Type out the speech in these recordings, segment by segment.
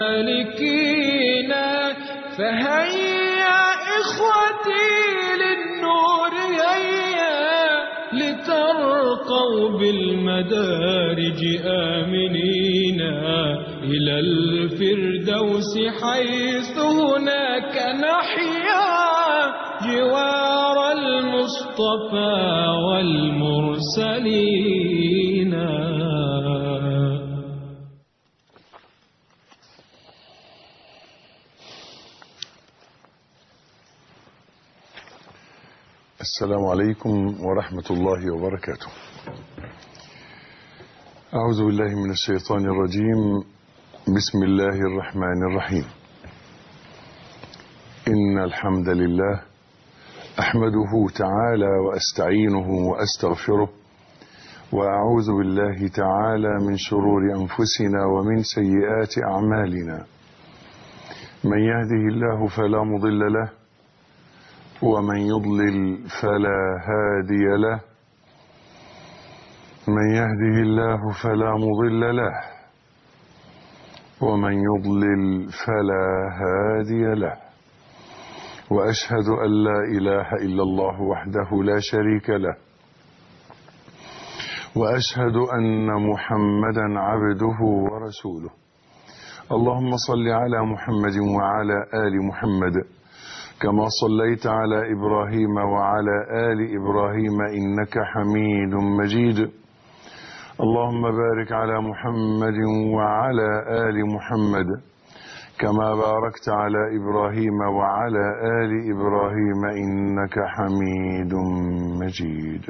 سالكين فهيا إخوتي للنور هيا لترقوا بالمدارج آمنين إلى الفردوس حيث هناك نحيا جوار المصطفى والمرسلين. السلام عليكم ورحمة الله وبركاته. أعوذ بالله من الشيطان الرجيم. بسم الله الرحمن الرحيم. إن الحمد لله أحمده تعالى وأستعينه وأستغفره، وأعوذ بالله تعالى من شرور أنفسنا ومن سيئات أعمالنا. من يهده الله فلا مضل له، ومن يضلل فلا هادي له. من يهده الله فلا مضل له، ومن يضلل فلا هادي له. وأشهد أن لا إله إلا الله وحده لا شريك له، وأشهد أن محمدا عبده ورسوله. اللهم صل على محمد وعلى آل محمد كما صليت على إبراهيم وعلى آل إبراهيم إنك حميد مجيد. اللهم بارك على محمد وعلى آل محمد كما باركت على إبراهيم وعلى آل إبراهيم إنك حميد مجيد.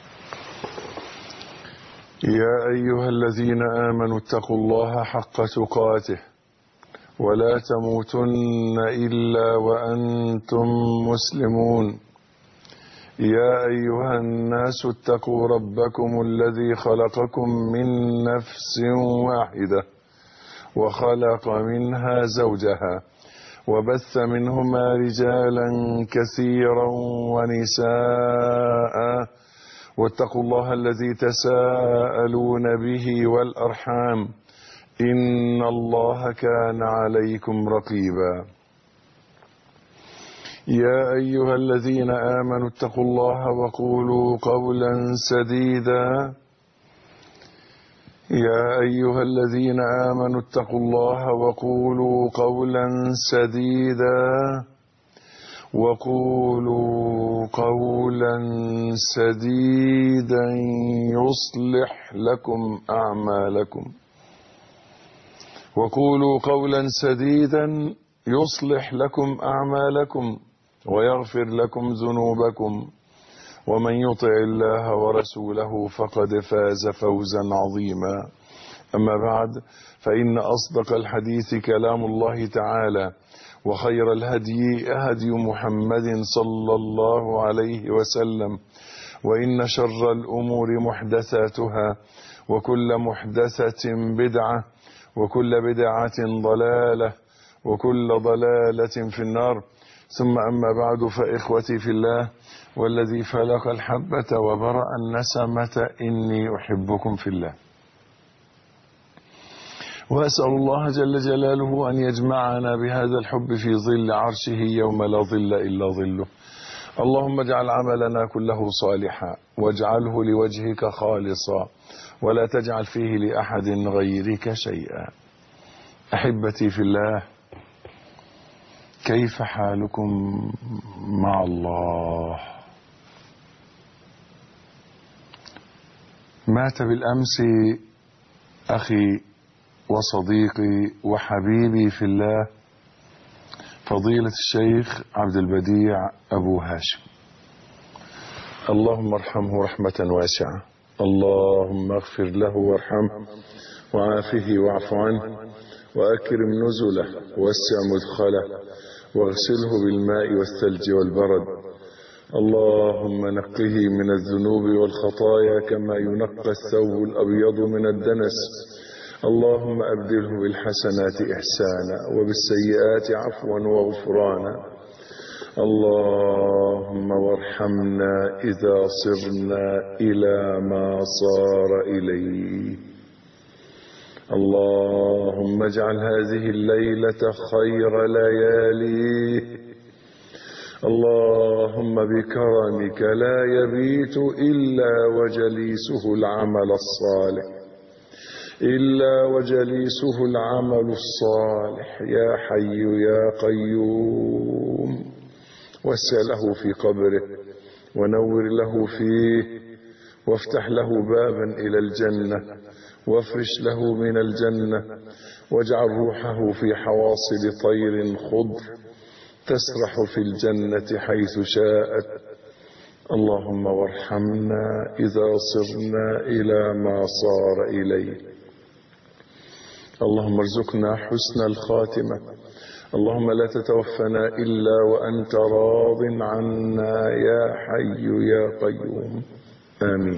يا أيها الذين آمنوا اتقوا الله حق تقاته ولا تموتن إلا وأنتم مسلمون. يا أيها الناس اتقوا ربكم الذي خلقكم من نفس واحدة وخلق منها زوجها وبث منهما رجالا كثيرا ونساء، واتقوا الله الذي تساءلون به والأرحام إن الله كان عليكم رقيبا. يا أيها الذين آمنوا اتقوا الله وقولوا قولا سديدا. يا أيها الذين آمنوا اتقوا الله وقولوا قولا سديدا. وقولوا قولا سديدا يصلح لكم أعمالكم. وقولوا قولا سديدا يصلح لكم أعمالكم ويغفر لكم ذنوبكم، ومن يطع الله ورسوله فقد فاز فوزا عظيما. أما بعد، فإن أصدق الحديث كلام الله تعالى، وخير الهدي هدي محمد صلى الله عليه وسلم، وإن شر الأمور محدثاتها، وكل محدثة بدعة، وكل بدعة ضلالة، وكل ضلالة في النار. ثم أما بعد، فإخوتي في الله والذي فلق الحبة وبرأ النسمة إني أحبكم في الله، وأسأل الله جل جلاله أن يجمعنا بهذا الحب في ظل عرشه يوم لا ظل إلا ظله. اللهم اجعل عملنا كله صالحا، واجعله لوجهك خالصا، ولا تجعل فيه لأحد غيرك شيئا. أحبتي في الله، كيف حالكم مع الله؟ مات بالأمس أخي وصديقي وحبيبي في الله فضيلة الشيخ عبد البديع أبو هاشم. اللهم ارحمه رحمة واسعة، اللهم اغفر له وارحمه وعافه واعف عنه وأكرم نزله ووسع مدخله واغسله بالماء والثلج والبرد. اللهم نقه من الذنوب والخطايا كما ينقى الثوب الأبيض من الدنس. اللهم أبدله بالحسنات إحسانا وبالسيئات عفوا وغفرانا. اللهم وارحمنا إذا صرنا إلى ما صار إليه. اللهم اجعل هذه الليلة خير لياليه. اللهم بكرمك لا يبيت إلا وجليسه العمل الصالح، إلا وجليسه العمل الصالح. يا حي يا قيوم، وسع له في قبره ونور له فيه، وافتح له بابا إلى الجنة، وافرش له من الجنة، واجعل روحه في حواصل طير خضر تسرح في الجنة حيث شاءت. اللهم وارحمنا إذا صرنا إلى ما صار إليه. اللهم ارزقنا حسن الخاتمة. اللهم لا تتوفنا إلا وأنت راض عنا يا حي يا قيوم. آمين.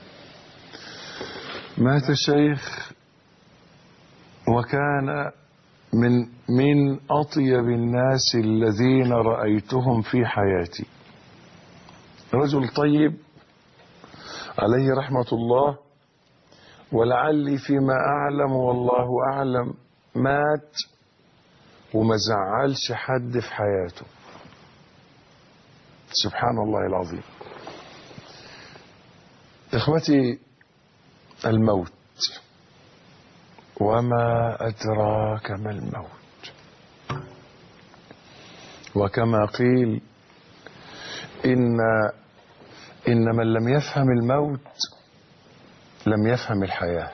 مات الشيخ وكان من أطيب الناس الذين رأيتهم في حياتي، رجل طيب عليه رحمة الله، ولعلي فيما أعلم والله أعلم مات وما زعلش حد في حياته. سبحان الله العظيم. إخوتي، الموت، وما أدراك ما الموت. وكما قيل إن من لم يفهم الموت لم يفهم الحياة.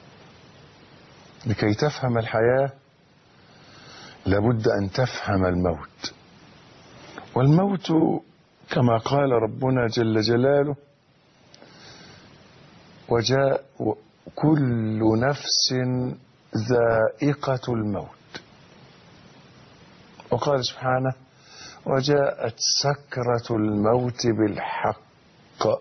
لكي تفهم الحياة لابد أن تفهم الموت. والموت كما قال ربنا جل جلاله: وجاء كل نفس ذائقة الموت. وقال سبحانه: وجاءت سكرة الموت بالحق.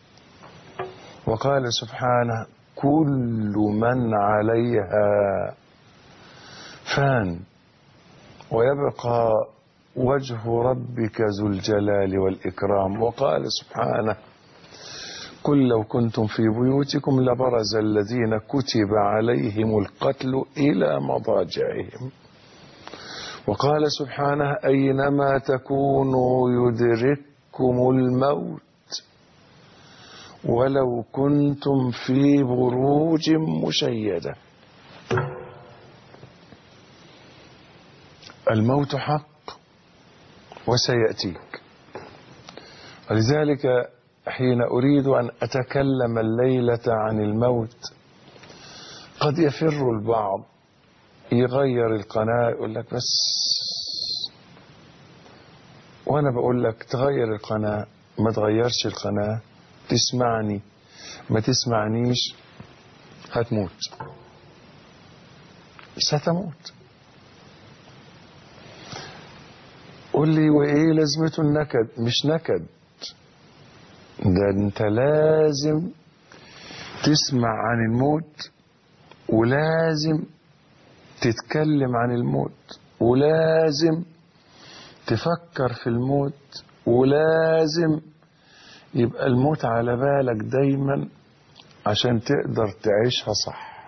وقال سبحانه: كل من عليها فان ويبقى وجه ربك ذو الجلال والإكرام. وقال سبحانه: قل لو كنتم في بيوتكم لبرز الذين كتب عليهم القتل إلى مضاجعهم. وقال سبحانه: أينما تكونوا يدرككم الموت ولو كنتم في بروج مشيدة. الموت حق وسيأتيك. ولذلك حين أريد أن أتكلم الليلة عن الموت قد يفر البعض، يغير القناة، يقول لك بس، وأنا بقول لك تغير القناة ما تغيرش القناة، تسمعني ما تسمعنيش، هتموت، ستموت. قول لي وإيه لازمته النكد؟ مش نكد، ده انت لازم تسمع عن الموت، ولازم تتكلم عن الموت، ولازم تفكر في الموت، ولازم يبقى الموت على بالك دايما عشان تقدر تعيشها صح.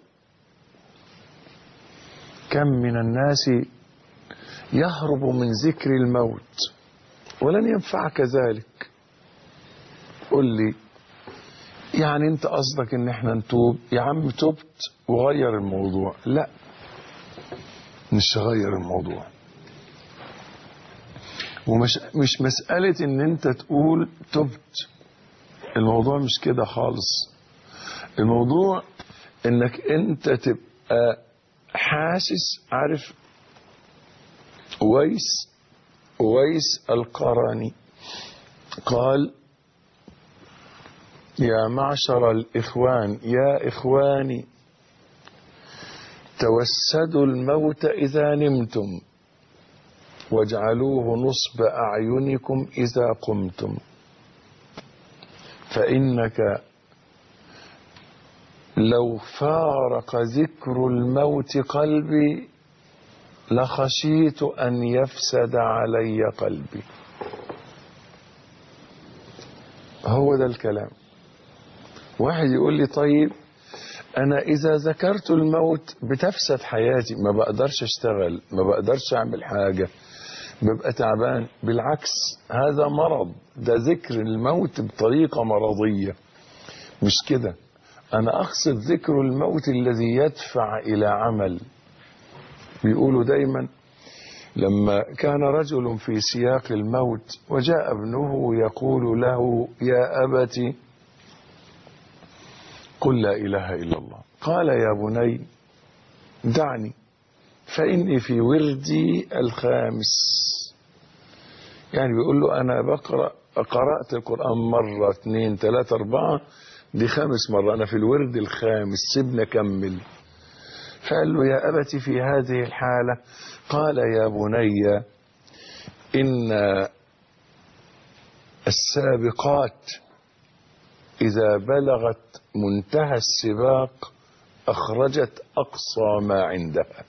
كم من الناس يهرب من ذكر الموت ولن ينفعك ذلك. قل لي يعني انت قصدك ان احنا نتوب؟ يا عم تبت وغير الموضوع. لا، مش غير الموضوع. ومش مسألة ان انت تقول تبت، الموضوع مش كده خالص. الموضوع انك انت تبقى حاسس. عارف أويس القرني قال: يا معشر الإخوان، يا إخواني، توسدوا الموت إذا نمتم واجعلوه نصب أعينكم إذا قمتم، فإنك لو فارق ذكر الموت قلبي لخشيت أن يفسد علي قلبي. هو ده الكلام. واحد يقول لي طيب أنا إذا ذكرت الموت بتفسد حياتي، ما بقدرش أشتغل، ما بقدرش أعمل حاجة، ببقى تعبان. بالعكس هذا مرض، ده ذكر الموت بطريقة مرضية. مش كده، أنا أقصد ذكر الموت الذي يدفع إلى عمل. بيقولوا دايما لما كان رجل في سياق الموت وجاء ابنه يقول له يا أبت قل لا إله إلا الله، قال يا بني دعني فإني في وردي الخامس. يعني بيقول له أنا قرأت القرآن مرة 2 3 4، دي 5 مرة، أنا في الورد الخامس، سيبنا كمل. فقال له يا أبت في هذه الحالة، قال يا بني إن السابقات إذا بلغت منتهى السباق أخرجت أقصى ما عندها.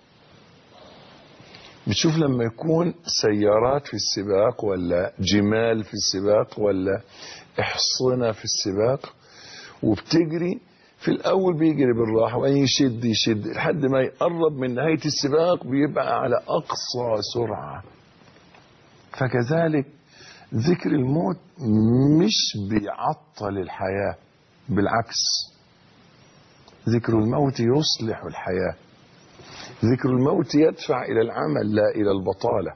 بتشوف لما يكون سيارات في السباق ولا جمال في السباق ولا احصنة في السباق وبتجري، في الأول بيجري بالراحة وأن يشد لحد ما يقرب من نهاية السباق بيبقى على أقصى سرعة. فكذلك ذكر الموت مش بيعطل الحياة، بالعكس ذكر الموت يصلح الحياة. ذكر الموت يدفع إلى العمل لا إلى البطالة.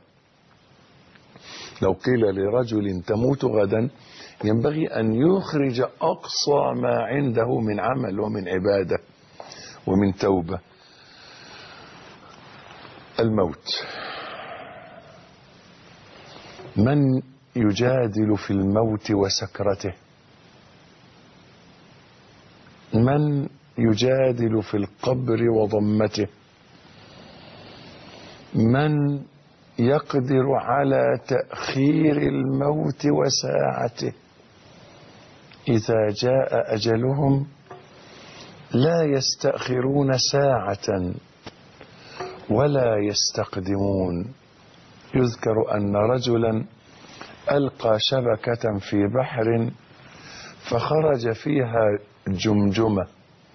لو قيل لرجل تموت غدا ينبغي أن يخرج أقصى ما عنده من عمل ومن عبادة ومن توبة. الموت، من يجادل في الموت وسكرته؟ من يجادل في القبر وضمته؟ من يقدر على تأخير الموت وساعته؟ إذا جاء أجلهم لا يستأخرون ساعة ولا يستقدمون. يذكر أن رجلا ألقى شبكة في بحر فخرج فيها جمجمة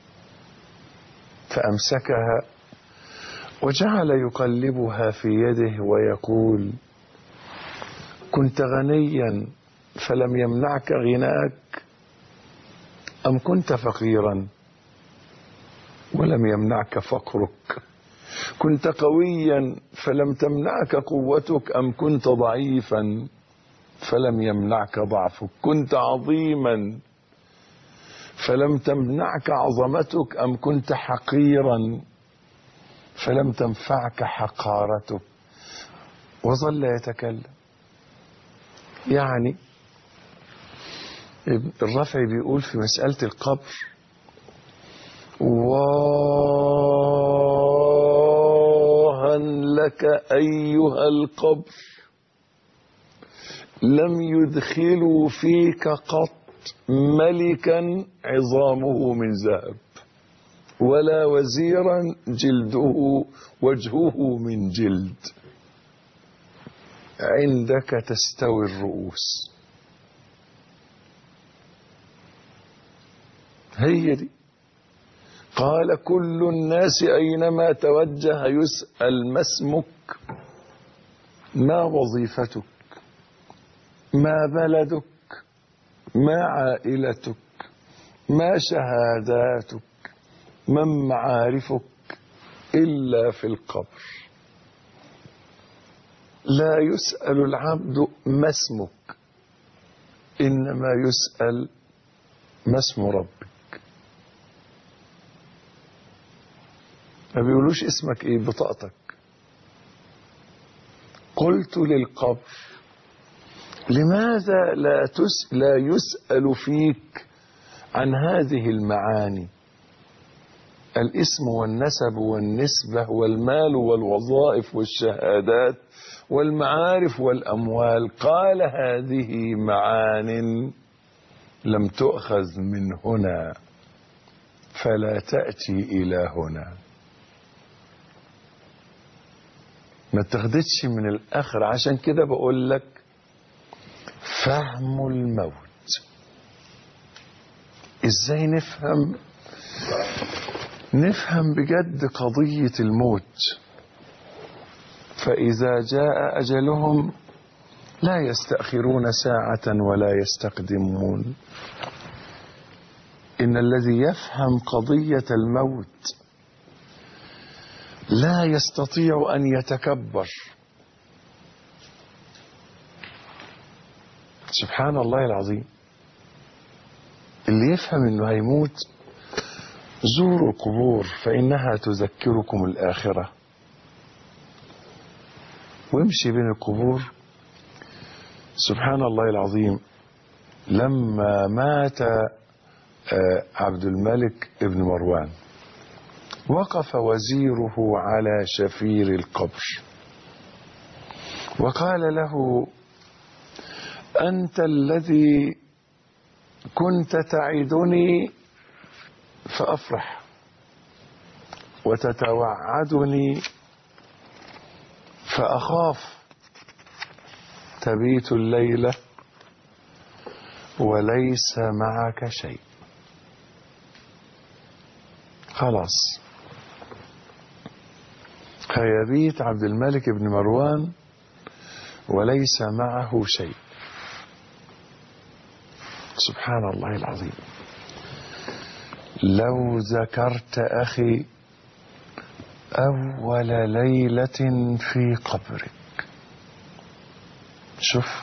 فأمسكها وجعل يقلبها في يده ويقول كنت غنيا فلم يمنعك غناك أم كنت فقيرا ولم يمنعك فقرك؟ كنت قويا فلم تمنعك قوتك أم كنت ضعيفا فلم يمنعك ضعفك؟ كنت عظيما فلم تمنعك عظمتك أم كنت حقيرا فلم تنفعك حقارتك؟ وظل يتكلم. يعني الرافعي بيقول في مسألة القبر واها لك أيها القبر لم يدخلوا فيك قط ملكا عظامه من ذهب ولا وزيرا جلده وجهه من جلد، عندك تستوي الرؤوس. هي دي. قال كل الناس أينما توجه يسأل ما اسمك، ما وظيفتك، ما بلدك، ما عائلتك، ما شهاداتك، من معارفك، إلا في القبر. لا يسأل العبد ما اسمك، إنما يسأل ما اسم ربك. ما بيقولوش اسمك ايه، بطاقتك. قلت للقبر لماذا لا يسأل فيك عن هذه المعاني، الاسم والنسب والنسبة والمال والوظائف والشهادات والمعارف والأموال؟ قال هذه معان لم تؤخذ من هنا فلا تأتي إلى هنا. ما تاخدتش من الآخر. عشان كده بقول لك فهم الموت. ازاي نفهم نفهم بجد قضية الموت. فإذا جاء أجلهم لا يستأخرون ساعة ولا يستقدمون. إن الذي يفهم قضية الموت لا يستطيع أن يتكبر. سبحان الله العظيم. اللي يفهم إنه هيموت، زوروا القبور فإنها تذكركم الآخرة. وامشي بين القبور. سبحان الله العظيم. لما مات عبد الملك ابن مروان، وقف وزيره على شفير القبر وقال له: أنت الذي كنت تعدني فأفرح، وتتوعدني فأخاف. تبيت الليلة وليس معك شيء. خلاص، فيبيت عبد الملك بن مروان وليس معه شيء. سبحان الله العظيم. لو ذكرت أخي أول ليلة في قبرك، شوف،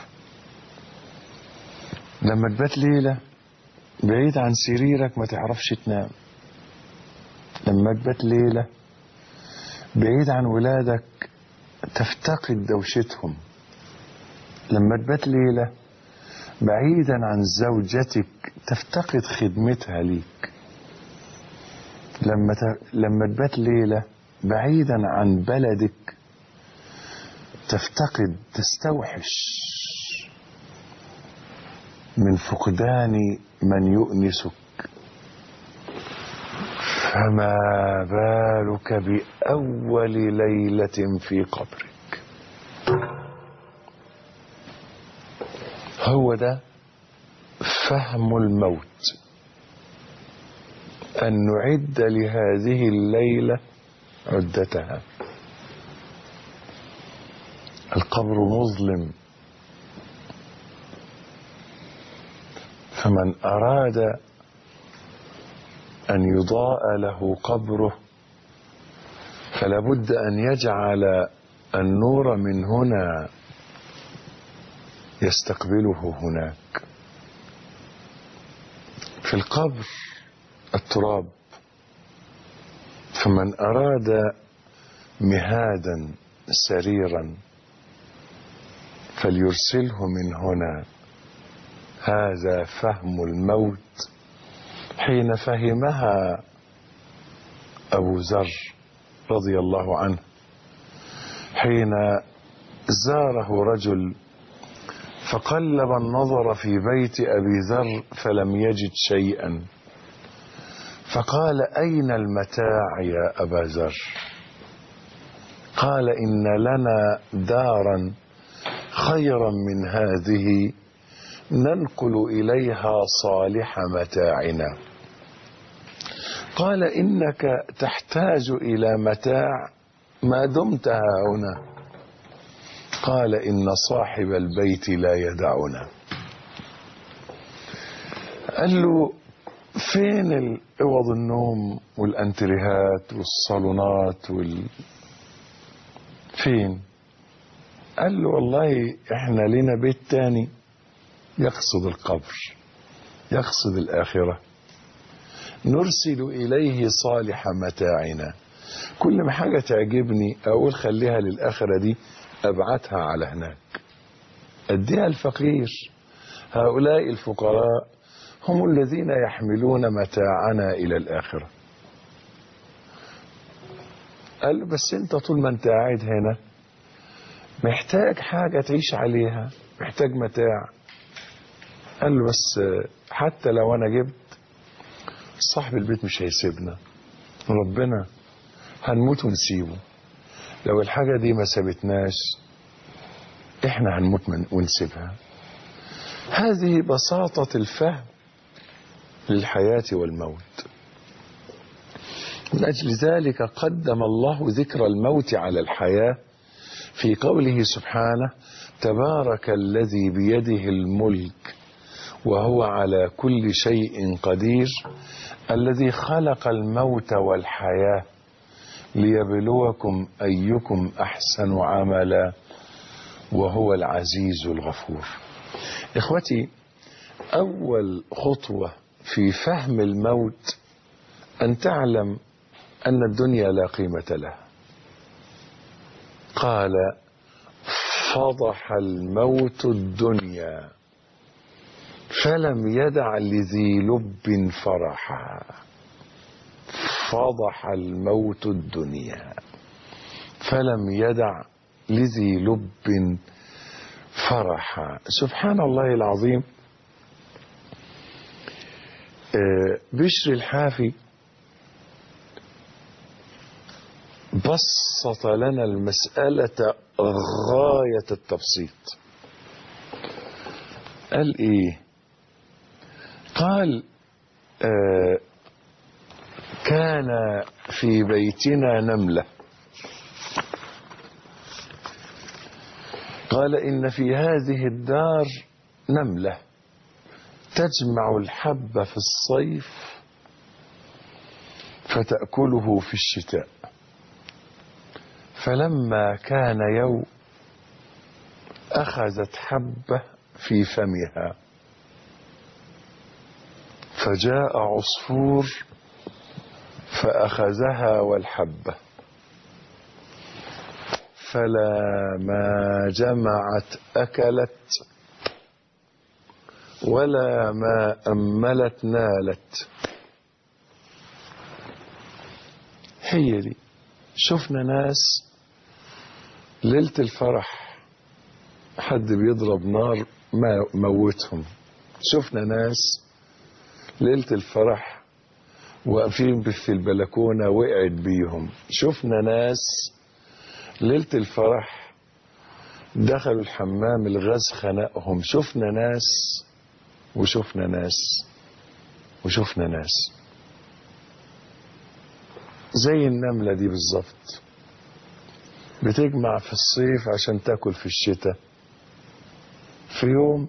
لما تبات ليلة بعيد عن سريرك ما تعرفش تنام، لما تبات ليلة بعيد عن ولادك تفتقد دوشتهم، لما تبات ليلة بعيدا عن زوجتك تفتقد خدمتها ليك، لما تبات ليلة بعيدا عن بلدك تستوحش من فقدان من يؤنسك. فما بالك بأول ليلة في قبرك؟ هو ده فهم الموت، أن نعد لهذه الليلة عدتها. القبر مظلم، فمن أراد أن يضاء له قبره فلا بد أن يجعل النور من هنا يستقبله هناك. في القبر التراب، فمن أراد مهادا سريرا فليرسله من هنا. هذا فهم الموت حين فهمها أبو ذر رضي الله عنه، حين زاره رجل فقلب النظر في بيت أبي ذر فلم يجد شيئا، فقال: أين المتاع يا أبا ذر؟ قال: إن لنا دارا خيرا من هذه ننقل إليها صالح متاعنا. قال: إنك تحتاج إلى متاع ما دمت هنا. قال: إن صاحب البيت لا يدعنا. قال له: فين اوض النوم والانتريهات والصالونات فين؟ قال له: والله احنا لنا بيت تاني. يقصد القبر، يقصد الآخرة. نرسل إليه صالح متاعنا. كل ما حاجة تعجبني أقول خليها للآخرة دي، أبعتها على هناك، أديها الفقير. هؤلاء الفقراء هم الذين يحملون متاعنا إلى الآخرة. قال له: بس أنت طول ما أنت قاعد هنا محتاج حاجة تعيش عليها، محتاج متاع. قال له: بس حتى لو أنا جبت، صاحب البيت مش هيسيبنا، ربنا هنموت ونسيبه. لو الحاجة دي ما سابتناش احنا هنموت ونسيبها. هذه بساطة الفهم للحياة والموت. من أجل ذلك قدم الله ذكر الموت على الحياة في قوله سبحانه: تبارك الذي بيده الملك وهو على كل شيء قدير الذي خلق الموت والحياة ليبلوكم أيكم أحسن عملا وهو العزيز الغفور. إخوتي، أول خطوة في فهم الموت أن تعلم أن الدنيا لا قيمة لها. قال: فضح الموت الدنيا فلم يدع لذي لب فرحا. فضح الموت الدنيا فلم يدع لذي لب فرحا. سبحان الله العظيم. بشر الحافي بسط لنا المسألة غاية التبسيط. قال ايه؟ قال كان في بيتنا نملة. قال إن في هذه الدار نملة تجمع الحب في الصيف فتأكله في الشتاء. فلما كان يوم أخذت حبة في فمها فجاء عصفور فأخذها والحبة فلا ما جمعت أكلت ولا ما أملت نالت. هي دي. شفنا ناس ليلة الفرح حد بيضرب نار ما موتهم. شفنا ناس ليلة الفرح واقفين في البلكونة وقعت بيهم. شفنا ناس ليلة الفرح دخلوا الحمام الغاز خنقهم. شفنا ناس وشفنا ناس وشفنا ناس. زي النملة دي بالظبط، بتجمع في الصيف عشان تاكل في الشتاء. في يوم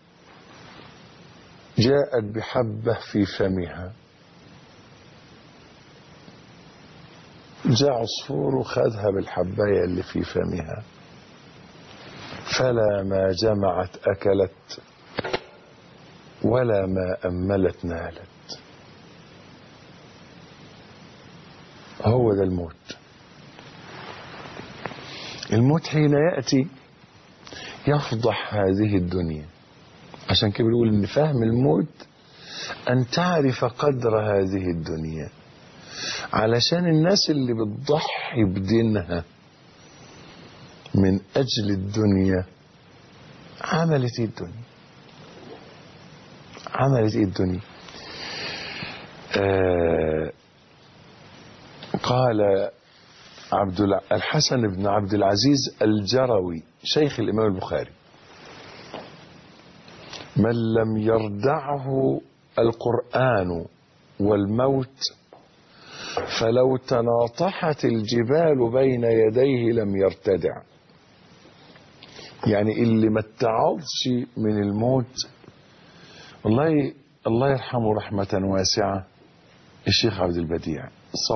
جاءت بحبة في فمها، جاء عصفور وخدها بالحباية اللي في فمها فلا ما جمعت أكلت ولا ما أملت نالت. هو ده الموت. الموت حين يأتي يفضح هذه الدنيا. عشان كده بيقول ان فهم الموت ان تعرف قدر هذه الدنيا، علشان الناس اللي بتضحي بدينها من اجل الدنيا عملت ايه الدنيا؟ عملت ايه الدنيا؟ قال الحسن بن عبد العزيز الجروي شيخ الإمام البخاري: من لم يردعه القرآن والموت فلو تناطحت الجبال بين يديه لم يرتدع. يعني اللي ما اتعظش من الموت، والله الله يرحمه رحمة واسعة الشيخ عبد البديع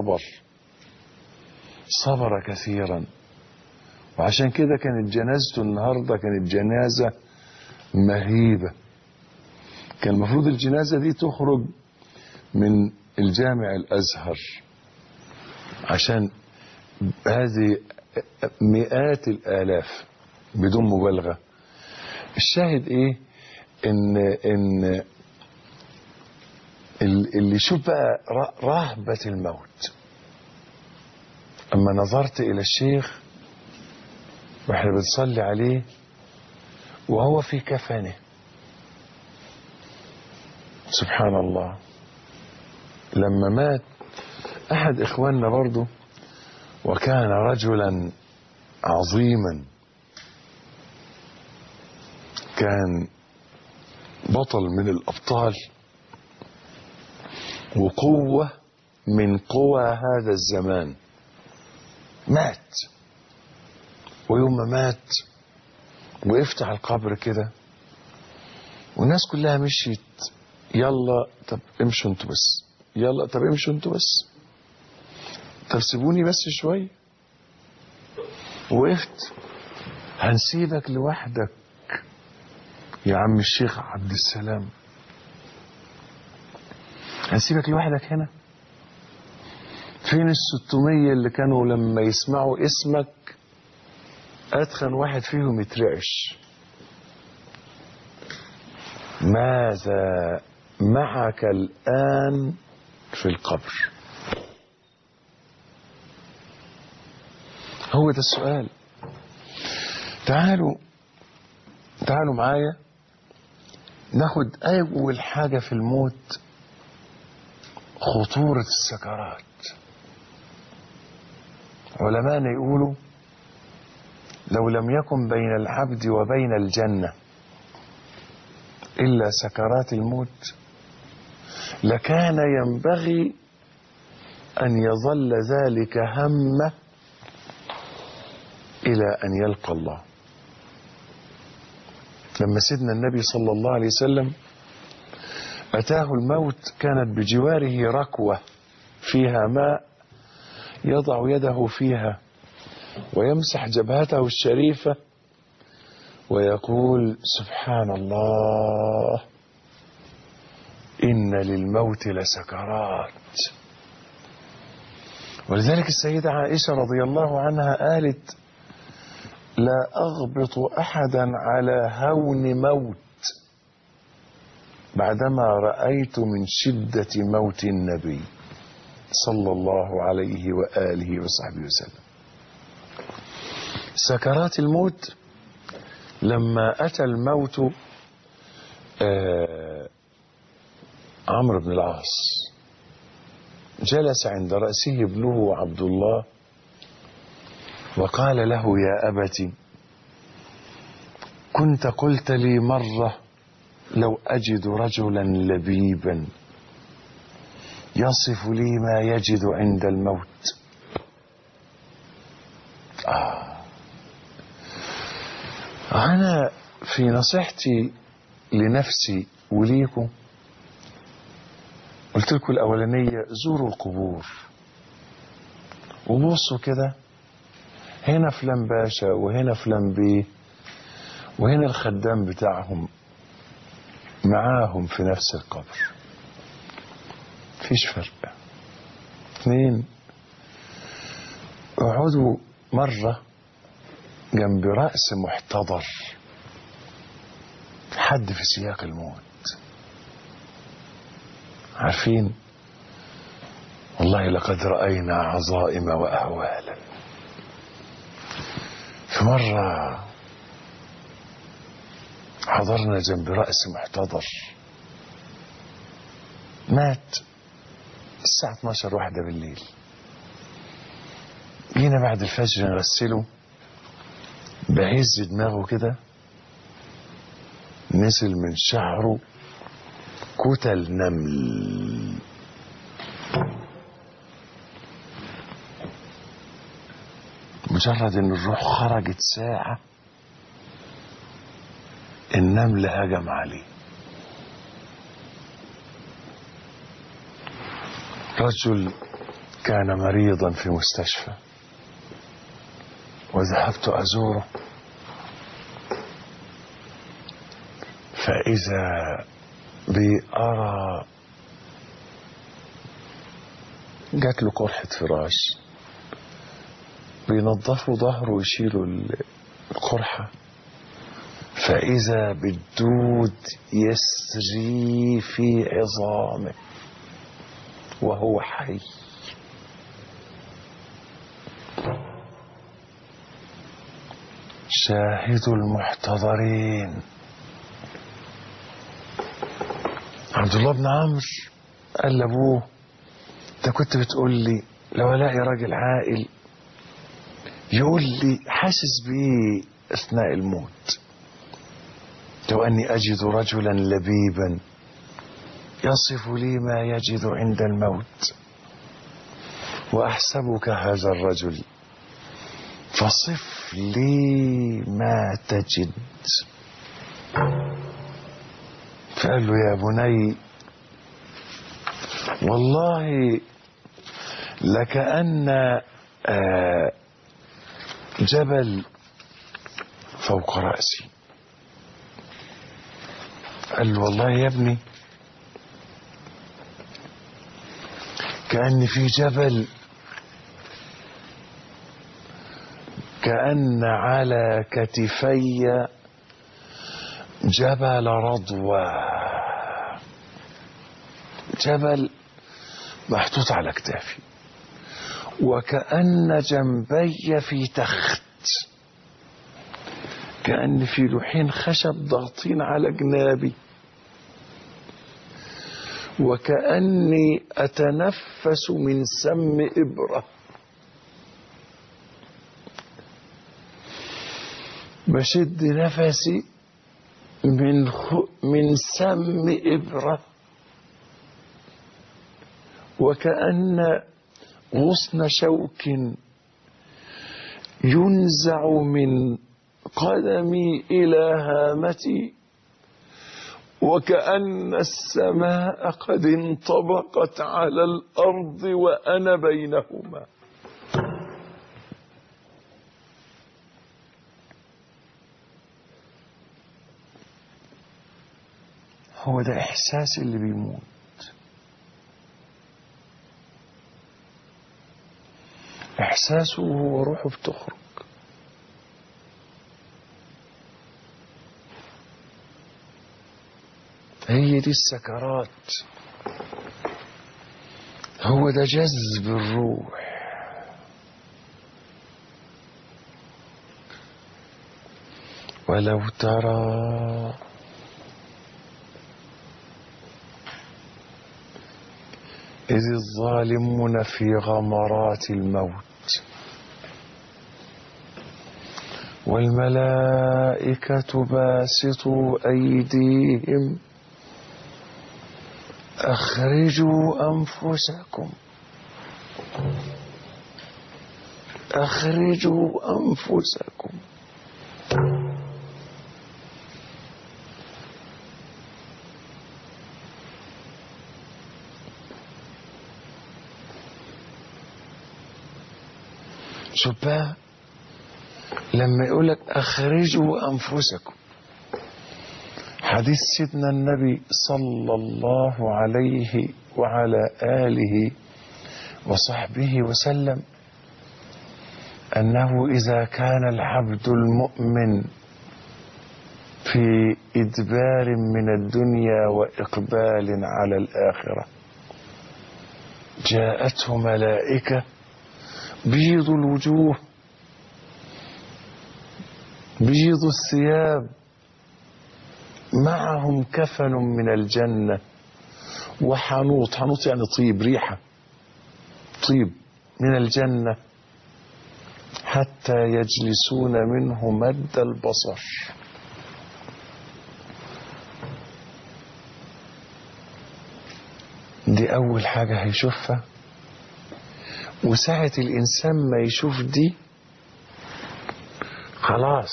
صبر كثيرا، وعشان كده كانت جنازته النهاردة كانت جنازة مهيبة. كان المفروض الجنازة دي تخرج من الجامع الأزهر، عشان هذه مئات الآلاف بدون مبالغة. الشاهد ايه؟ ان اللي شوف بقى رهبة الموت. اما نظرت الى الشيخ واحنا بنصلي عليه وهو في كفنه، سبحان الله. لما مات احد اخواننا برضو وكان رجلا عظيما، كان بطل من الابطال وقوة من قوى هذا الزمان مات. ويوم ما مات وقفت على القبر كده والناس كلها مشيت، يلا طب امشوا انتوا بس، يلا طب امشوا انتوا بس، طب سيبوني بس شوية. وقفت، هنسيبك لوحدك يا عم الشيخ عبد السلام، هنسيبك لوحدك هنا؟ فين 600 اللي كانوا لما يسمعوا اسمك أدخن واحد فيهم يترعش؟ ماذا معك الآن في القبر؟ هو ده السؤال. تعالوا معايا ناخد أول حاجة في الموت، خطورة السكرات. علماءنا يقولوا لو لم يكن بين العبد وبين الجنة إلا سكرات الموت لكان ينبغي أن يظل ذلك همه إلى أن يلقى الله. لما سيدنا النبي صلى الله عليه وسلم أتاه الموت كانت بجواره ركوة فيها ماء يضع يده فيها ويمسح جبهته الشريفة ويقول سبحان الله إن للموت لسكرات. ولذلك السيدة عائشة رضي الله عنها قالت لا أغبط أحدا على هون موت بعدما رأيت من شدة موت النبي صلى الله عليه وآله وصحبه وسلم. سكرات الموت لما أتى الموت عمرو بن العاص جلس عند رأسه ابنه عبد الله وقال له يا أبت كنت قلت لي مرة لو أجد رجلا لبيبا يصف لي ما يجد عند الموت. أنا في نصيحتي لنفسي وليكم قلت لكم الأولانية زوروا القبور وبصوا كده، هنا فلان باشا وهنا فلان بيه وهنا الخدام بتاعهم معاهم في نفس القبر، مفيش فرق. 2 اقعدوا مرة جنب رأس محتضر حد في سياق الموت. عارفين والله لقد رأينا عظائم وأهوالا. في مرة حضرنا جنب رأس محتضر مات الساعة 12 واحدة بالليل. جينا بعد الفجر نغسله بعز دماغه كده نزل من شعره كتل نمل. مجرد ان الروح خرجت ساعة النمل هجم عليه. رجل كان مريضا في مستشفى وذهبت أزوره فإذا بأرى جات له قرحة فراش بينظفوا ظهره ويشيلوا القرحة فإذا بالدود يسري في عظامه وهو حي. شاهد المحتضرين عبد الله بن عمرو قال لابوه انت كنت بتقول لي لو الاقي راجل عاقل يقول لي حاسس بيه اثناء الموت، لو اني اجد رجلا لبيبا يصف لي ما يجد عند الموت. وأحسبك هذا الرجل فصف لي ما تجد. فقال له يا بني والله لكأن جبل فوق رأسي. قال له والله يا ابني كأن في جبل، كأن على كتفي جبل رضوى، جبل محطوط على كتافي، وكأن جنبي في تخت، كأن في لوحين خشب ضاغطين على جنابي، وكأني أتنفس من سم إبرة، بشد نفسي من سم إبرة، وكأن غصن شوك ينزع من قدمي إلى هامتي، وكأن السماء قد انطبقت على الأرض وأنا بينهما. هو ده إحساس اللي بيموت. إحساسه هو روحه بتخرج. هي دي السكرات، هو ده جذب الروح. ولو ترى إذ الظالمون في غمرات الموت والملائكة باسطوا أيديهم أخرجوا أنفسكم أخرجوا أنفسكم. شوف بقى لما يقولك أخرجوا أنفسكم، حديث سيدنا النبي صلى الله عليه وعلى آله وصحبه وسلم أنه إذا كان العبد المؤمن في إدبار من الدنيا وإقبال على الآخرة جاءته ملائكة بيض الوجوه بيض الثياب معهم كفن من الجنة وحنوط، حنوط يعني طيب، ريحة طيب من الجنة، حتى يجلسون منه مد البصر. دي أول حاجة هيشوفها. وساعة الإنسان ما يشوف دي خلاص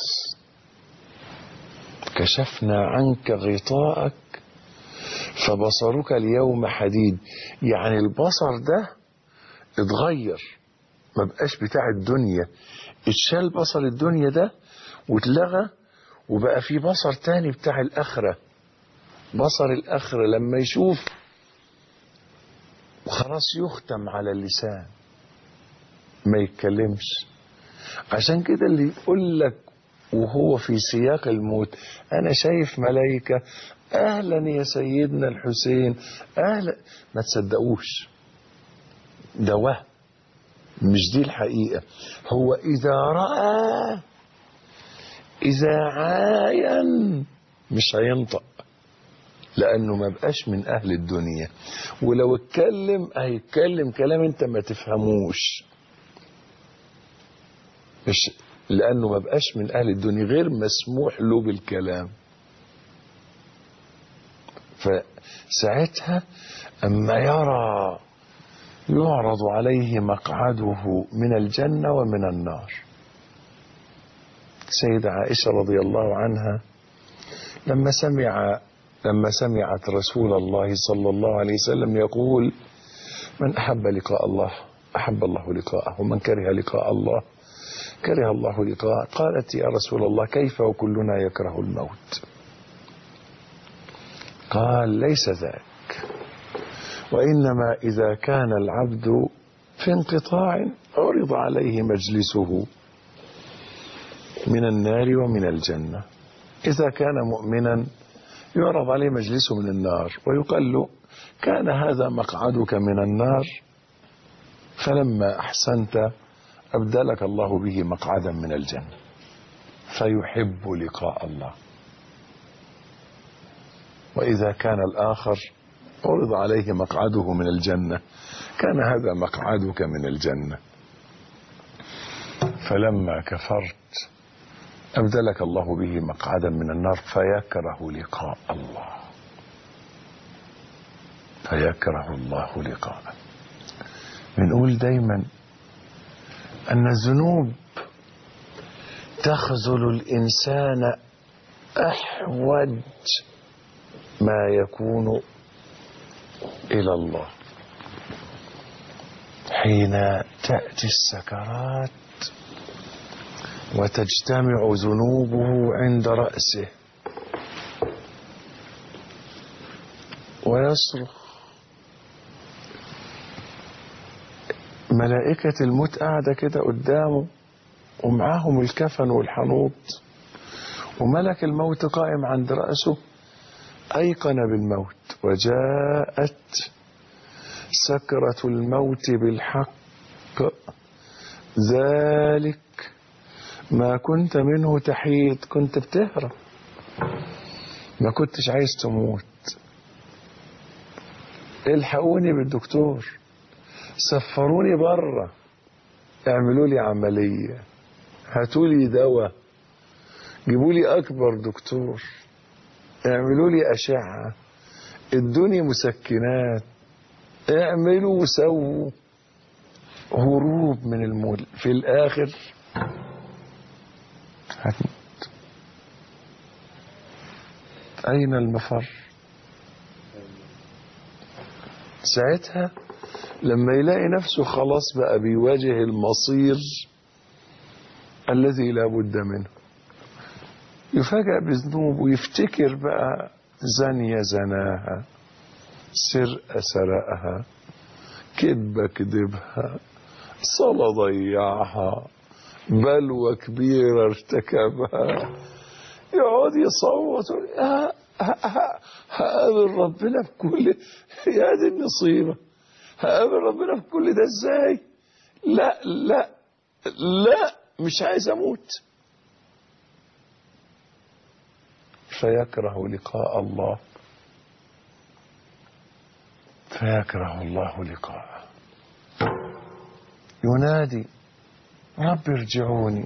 كشفنا عنك غطاءك فبصرك اليوم حديد. يعني البصر ده اتغير، ما بقاش بتاع الدنيا، اتشال بصر الدنيا ده واتلغى وبقى في بصر تاني بتاع الآخرة. بصر الآخرة لما يشوف وخلاص يختم على اللسان ما يتكلمش. عشان كده اللي يقول لك وهو في سياق الموت أنا شايف ملائكة أهلا يا سيدنا الحسين أهلا، ما تصدقوش، ده وهم، مش دي الحقيقة. هو إذا رأى إذا عاين مش هينطق، لأنه ما بقاش من أهل الدنيا، ولو اتكلم هيتكلم كلام أنت ما تفهموش، مش لأنه ما بقاش من أهل الدنيا، غير مسموح له بالكلام. فساعتها أما يرى يعرض عليه مقعده من الجنة ومن النار. سيدة عائشة رضي الله عنها لما سمعت رسول الله صلى الله عليه وسلم يقول: من أحب لقاء الله أحب الله لقاءه، ومن كره لقاء الله كره الله لقاءه، قالت: يا رسول الله كيف وكلنا يكره الموت؟ قال: ليس ذاك، وإنما إذا كان العبد في انقطاع عرض عليه مجلسه من النار ومن الجنة. إذا كان مؤمنا يعرض عليه مجلسه من النار ويقال له: كان هذا مقعدك من النار، فلما أحسنت أبدلك الله به مقعدا من الجنة، فيحب لقاء الله. وإذا كان الآخر عرض عليه مقعده من الجنة، كان هذا مقعدك من الجنة، فلما كفرت أبدلك الله به مقعدا من النار، فيكره لقاء الله، فيكره الله لقاءه. بنقول دايما أن الذنوب تخذل الإنسان أحوج ما يكون إلى الله. حين تأتي السكرات وتجتمع ذنوبه عند رأسه ويصرخ، ملائكة الموت قاعدة كده قدامه ومعاهم الكفن والحنوط، وملك الموت قائم عند رأسه، أيقن بالموت وجاءت سكرة الموت بالحق، ذلك ما كنت منه تحيد، كنت بتهرب، ما كنتش عايز تموت، الحقوني بالدكتور، سفروني بره، اعملوا لي عملية، هاتوا لي دواء، جيبوا لي أكبر دكتور، اعملوا لي أشعة، ادوني مسكنات، اعملوا وسووا، هروب من الموت. في الآخر هتموت. أين المفر؟ ساعتها لما يلاقي نفسه خلاص بقى بيواجه المصير الذي لا بد منه، يفاجأ بذنوب ويفتكر بقى زانية زناها، سرقة سرقها، كذبة كذبها، صلاة ضيعها، بلوى كبيرة ارتكبها، يقعد يصوت: هقابل ربنا بكل، يا دي النصيبة، هقابل ربنا بكل ده ازاي؟ لا لا لا، مش عايز اموت. فيكره لقاء الله، فيكره الله لقاءه، ينادي: رب ارجعوني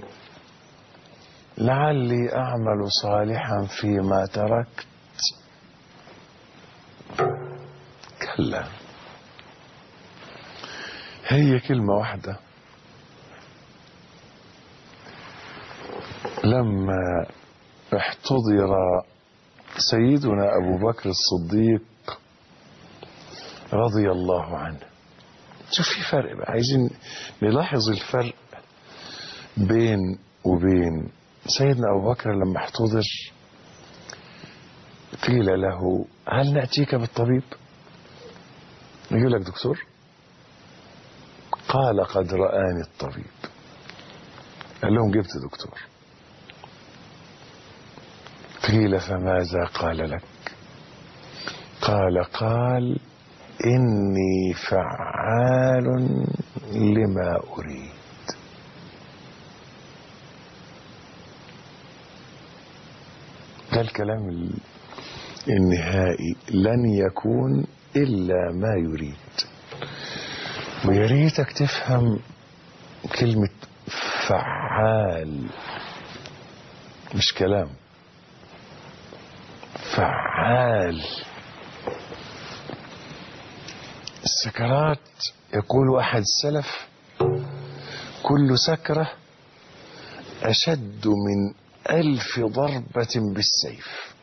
لعلي أعمل صالحا فيما تركت. كلا، هي كلمة واحدة لما احتضر سيدنا أبو بكر الصديق رضي الله عنه. شوف في فرق بقى، عايزين نلاحظ الفرق بين وبين سيدنا أبو بكر لما احتضر قيل له: هل نأتيك بالطبيب؟ يقول لك: دكتور؟ قال: قد رآني الطبيب. قال لهم: جبت دكتور. قيل: فماذا قال لك؟ قال: إني فعال لما أريد. ده الكلام النهائي، لن يكون إلا ما يريد. ويا ريتك تفهم كلمة فعال، مش كلام، فعال. السكرات يقول أحد السلف كل سكرة أشد من 1000 ضربة بالسيف.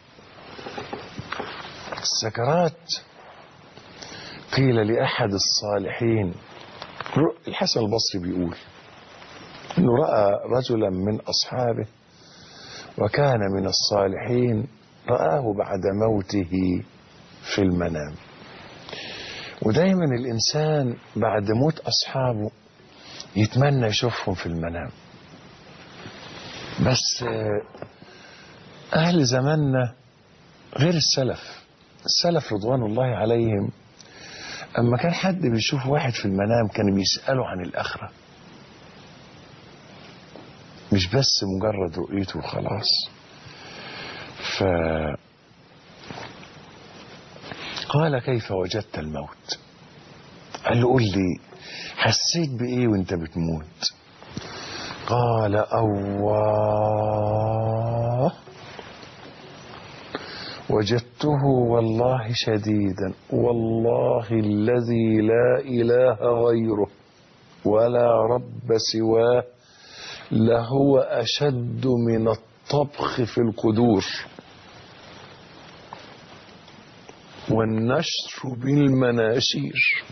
السكرات قيل لأحد الصالحين، الحسن البصري بيقول أنه رأى رجلا من أصحابه وكان من الصالحين، رآه بعد موته في المنام. ودايما الإنسان بعد موت أصحابه يتمنى يشوفهم في المنام. بس أهل زماننا غير السلف. السلف رضوان الله عليهم أما كان حد بيشوف واحد في المنام كان بيسأله عن الآخرة، مش بس مجرد رؤيته وخلاص. قال كيف وجدت الموت؟ قال له قل لي حسيت بإيه وانت بتموت؟ قال الله وجدته والله شديدا، والله الذي لا إله غيره ولا رب سواه لهو أشد من الطبخ في القدور والنشر بالمناشير.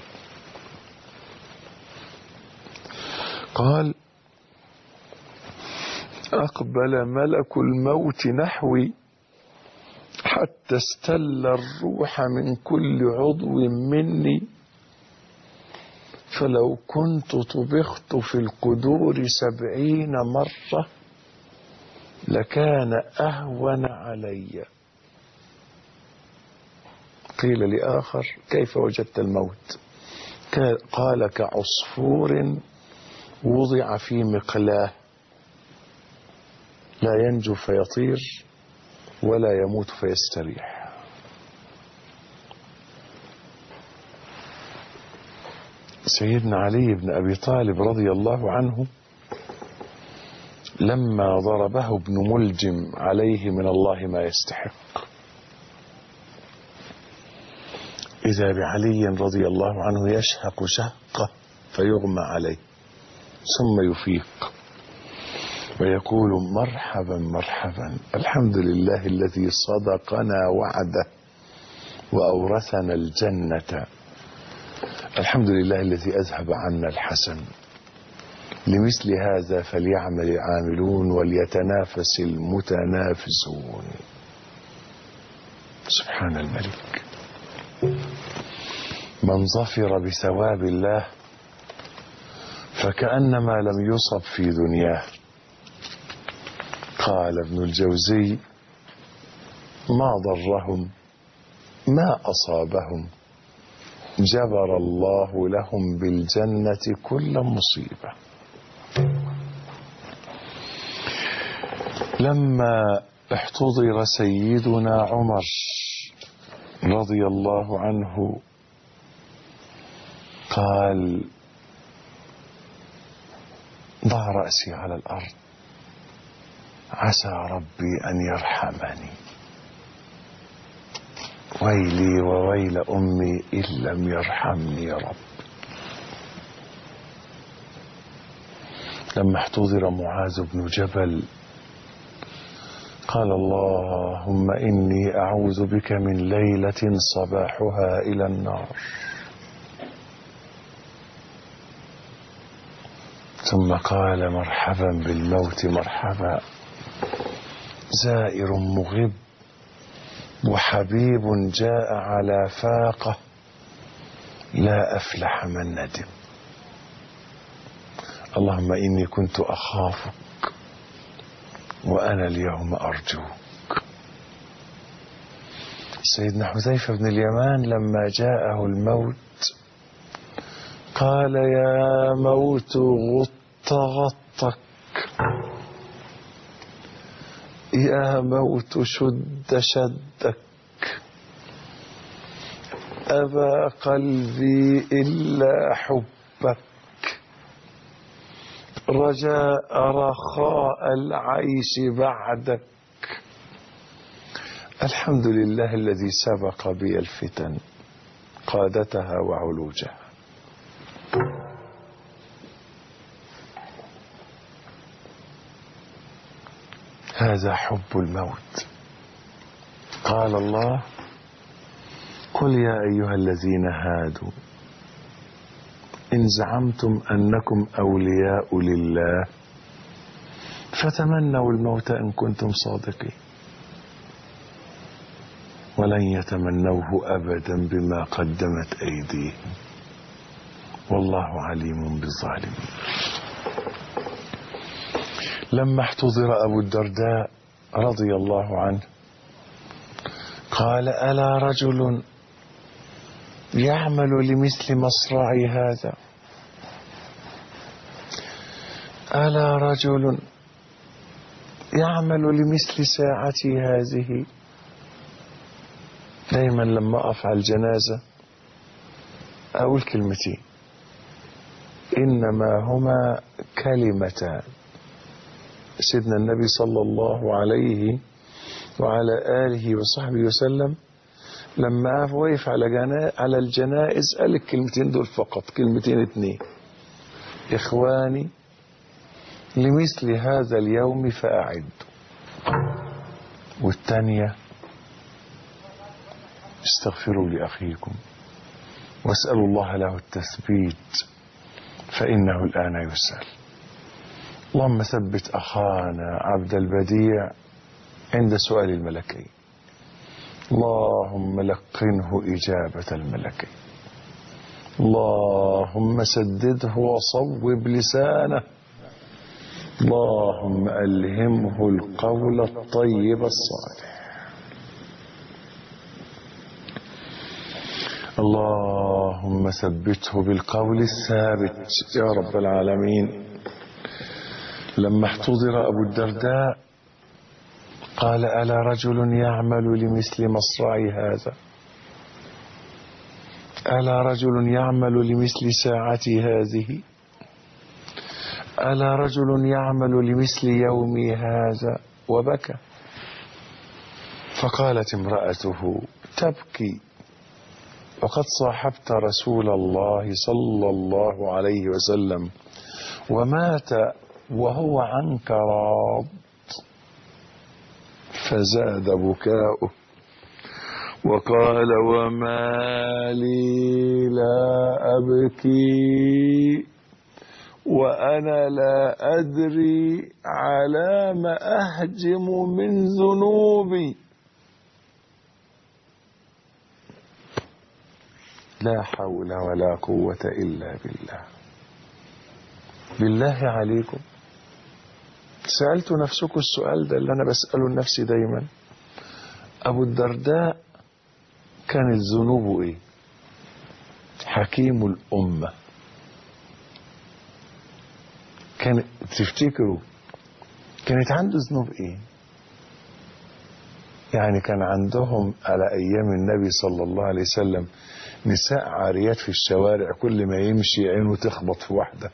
قال أقبل ملك الموت نحوي حتى استل الروح من كل عضو مني، فلو كنت طبخت في القدور 70 مرة لكان أهون علي. قيل لآخر كيف وجدت الموت؟ قال كعصفور وضع في مقلاه لا ينجو فيطير ولا يموت فيستريح. سيدنا علي بن أبي طالب رضي الله عنه لما ضربه ابن ملجم عليه من الله ما يستحق، إذا بعلي رضي الله عنه يشهق شهقة فيغمى عليه ثم يفيق ويقول مرحبا مرحبا، الحمد لله الذي صدقنا وعده وأورثنا الجنة، الحمد لله الذي أذهب عنا الحسن، لمثل هذا فليعمل العاملون وليتنافس المتنافسون. سبحان الملك. من ظفر بثواب الله فكأنما لم يصب في دنياه. قال ابن الجوزي ما ضرهم ما أصابهم جبر الله لهم بالجنة كل مصيبة. لما احتضر سيدنا عمر رضي الله عنه قال ضع رأسي على الأرض عسى ربي أن يرحمني، ويلي وويل أمي إن لم يرحمني يا رب. لما احتضر معاذ بن جبل قال اللهم إني أعوذ بك من ليلة صباحها إلى النار. ثم قال مرحبا بالموت مرحبا، زائر مغب وحبيب جاء على فاقة لا أفلح من ندم. اللهم إني كنت أخافك وأنا اليوم أرجوك. سيدنا حذيفة بن اليمان لما جاءه الموت قال يا موت غط غطك، يا موت شد شدك، أبى قلبي إلا حبك، رجاء رخاء العيش بعدك. الحمد لله الذي سبق بي الفتن قادتها وعلوجها. هذا حب الموت. قال الله: قل يا أيها الذين هادوا إن زعمتم أنكم أولياء لله فتمنوا الموت إن كنتم صادقين ولن يتمنوه أبدا بما قدمت أيديهم والله عليم بالظالمين. لما احتضر أبو الدرداء رضي الله عنه قال: ألا رجل يعمل لمثل مصرعي هذا، ألا رجل يعمل لمثل ساعتي هذه. دايما لما أقف على الجنازة أقول كلمتين، إنما هما كلمتان. سيدنا النبي صلى الله عليه وعلى آله وصحبه وسلم لما وقف على الجنائز قال الكلمتين دول فقط، كلمتين اتنين: إخواني لمثل هذا اليوم فأعدوا. والثانية: استغفروا لأخيكم واسألوا الله له التثبيت فإنه الآن يسأل. اللهم ثبت أخانا عبد البديع عند سؤال الملكين، اللهم لقنه إجابة الملكين، اللهم سدده وصوب لسانه، اللهم ألهمه القول الطيب الصالح. اللهم ثبته بالقول الثابت يا رب العالمين. لما احتضر أبو الدرداء قال: ألا رجل يعمل لمثل مصرعي هذا، ألا رجل يعمل لمثل ساعتي هذه، ألا رجل يعمل لمثل يومي هذا، وبكى. فقالت امرأته: تبكي وقد صاحبت رسول الله صلى الله عليه وسلم ومات وهو عنك راض. فزاد بكاؤه وقال: وما لي لا أبكي وأنا لا أدري على ما أهجم من ذنوبي. لا حول ولا قوة إلا بالله. بالله عليكم سألت نفسكم السؤال ده اللي أنا بسأله لنفسي دايما؟ أبو الدرداء كانت ذنوبه إيه؟ حكيم الأمة. كان تفتكروا كانت عنده ذنوب إيه؟ يعني كان عندهم على أيام النبي صلى الله عليه وسلم نساء عاريات في الشوارع، كل ما يمشي عينه تخبط في واحدة.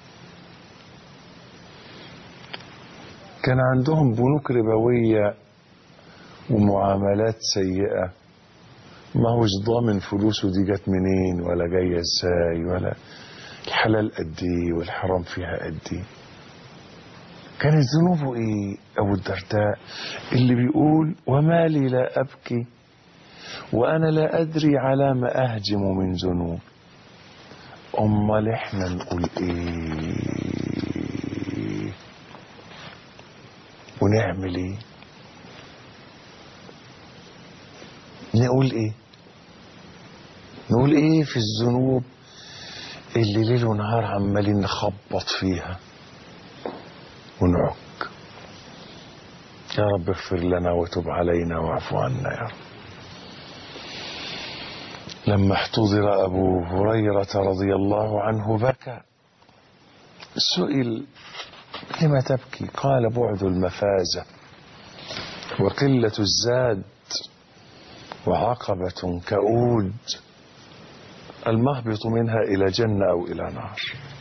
كان عندهم بنوك ربوية ومعاملات سيئة، ما هوش ضامن فلوسه دي جت منين ولا جاية ازاي، ولا الحلال قد ايه والحرام فيها قد ايه. كانت ذنوبه ايه ابو الدرداء اللي بيقول: وما لي لا ابكي وانا لا ادري على ما اهجم من ذنوب. امال احنا نقول ايه ونعمل ايه؟ نقول ايه؟ نقول ايه في الذنوب اللي ليل ونهار عمالين نخبط فيها ونعك؟ يا رب اغفر لنا وتب علينا واعف عنا يا رب. لما احتضر أبو هريرة رضي الله عنه بكى. سئل: لما تبكي؟ قال: بعد المفازة وقلة الزاد وعقبة كؤود المهبط منها إلى جنة أو إلى نار.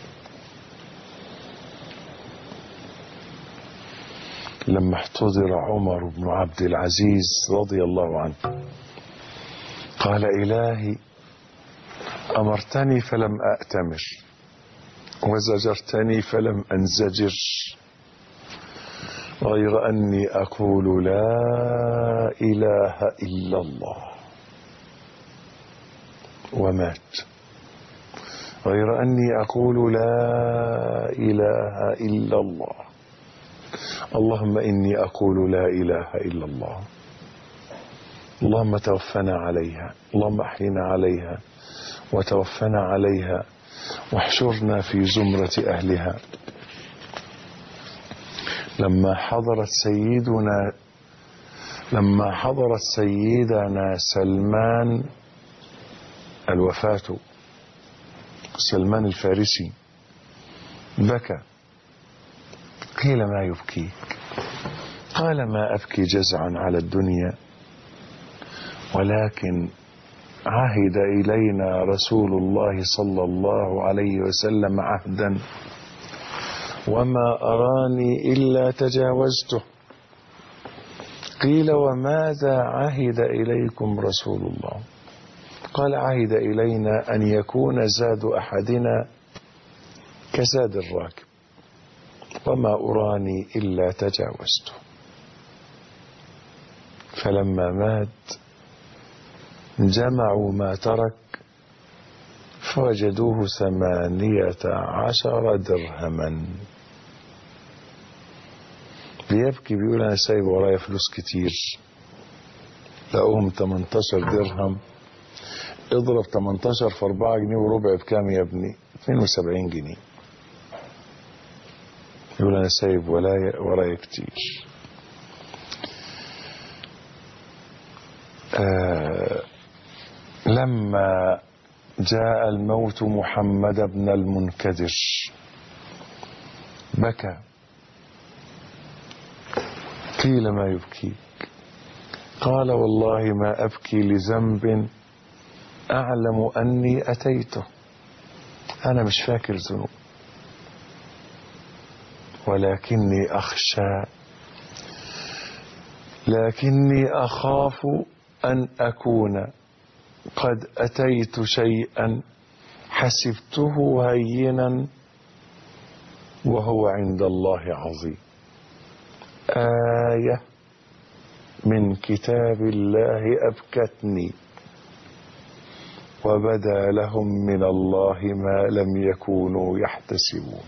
لما احتضر عمر بن عبد العزيز رضي الله عنه قال: إلهي أمرتني فلم أأتمر، وزجرتني فلم أنزجر، غير أني أقول لا إله إلا الله. ومات غير أني أقول لا إله إلا الله. اللهم إني أقول لا إله إلا الله. اللهم توفنا عليها، اللهم أحينا عليها وتوفنا عليها واحشرنا في زمرة أهلها. لما حضرت سيدنا سلمان الوفاة، سلمان الفارسي، بكى. قيل ما يبكيك؟ قال ما أبكي جزعا على الدنيا، ولكن عهد إلينا رسول الله صلى الله عليه وسلم عهدا وما أراني إلا تجاوزته. قيل وماذا عهد إليكم رسول الله؟ قال عهد إلينا أن يكون زاد أحدنا كزاد الراكب، وما أراني إلا تجاوزته. فلما مات جمعوا ما ترك فوجدوه 18 درهما. بيبكي بيقول أنا سايب ورايا فلوس كتير. لقوهم 18 درهم. اضرب 18 في 4 جنيه وربع بكام يا ابني؟ 72 جنيه. يقول أنا سايب ورايا كتير. لما جاء الموت محمد بن المنكدر بكى. قيل ما يبكيك؟ قال والله ما أبكي لذنب أعلم أني أتيته. أنا مش فاكر ذنوب، لكني أخاف أن أكون قد أتيت شيئا حسبته هينا وهو عند الله عظيم. آية من كتاب الله أبكتني وبدا لهم من الله ما لم يكونوا يحتسبون.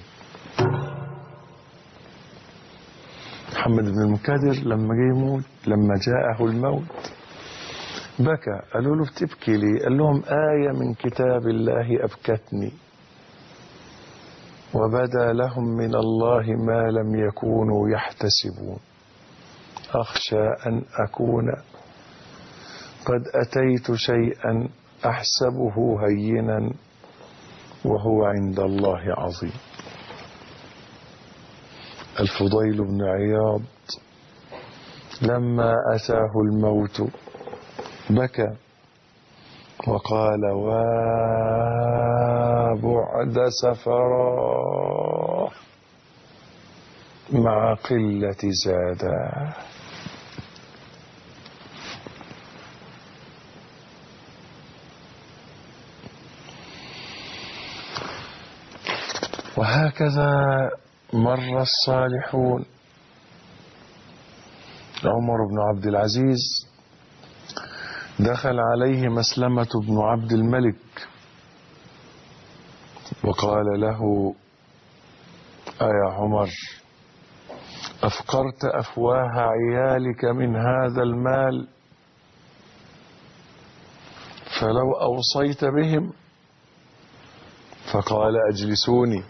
محمد بن المنكدر لما جاءه الموت بكى. قالوا له بتبكي ليه؟ قال لهم آية من كتاب الله أبكتني وبدا لهم من الله ما لم يكونوا يحتسبون. أخشى أن أكون قد أتيت شيئا أحسبه هينا وهو عند الله عظيم. الفضيل بن عياض لما أتاه الموت بكى وقال وبعد سفرا مع قلة زادا. وهكذا مر الصالحون. عمر بن عبد العزيز دخل عليه مسلمة بن عبد الملك وقال له أيا عمر أفقرت أفواه عيالك من هذا المال فلو أوصيت بهم؟ فقال أجلسوني.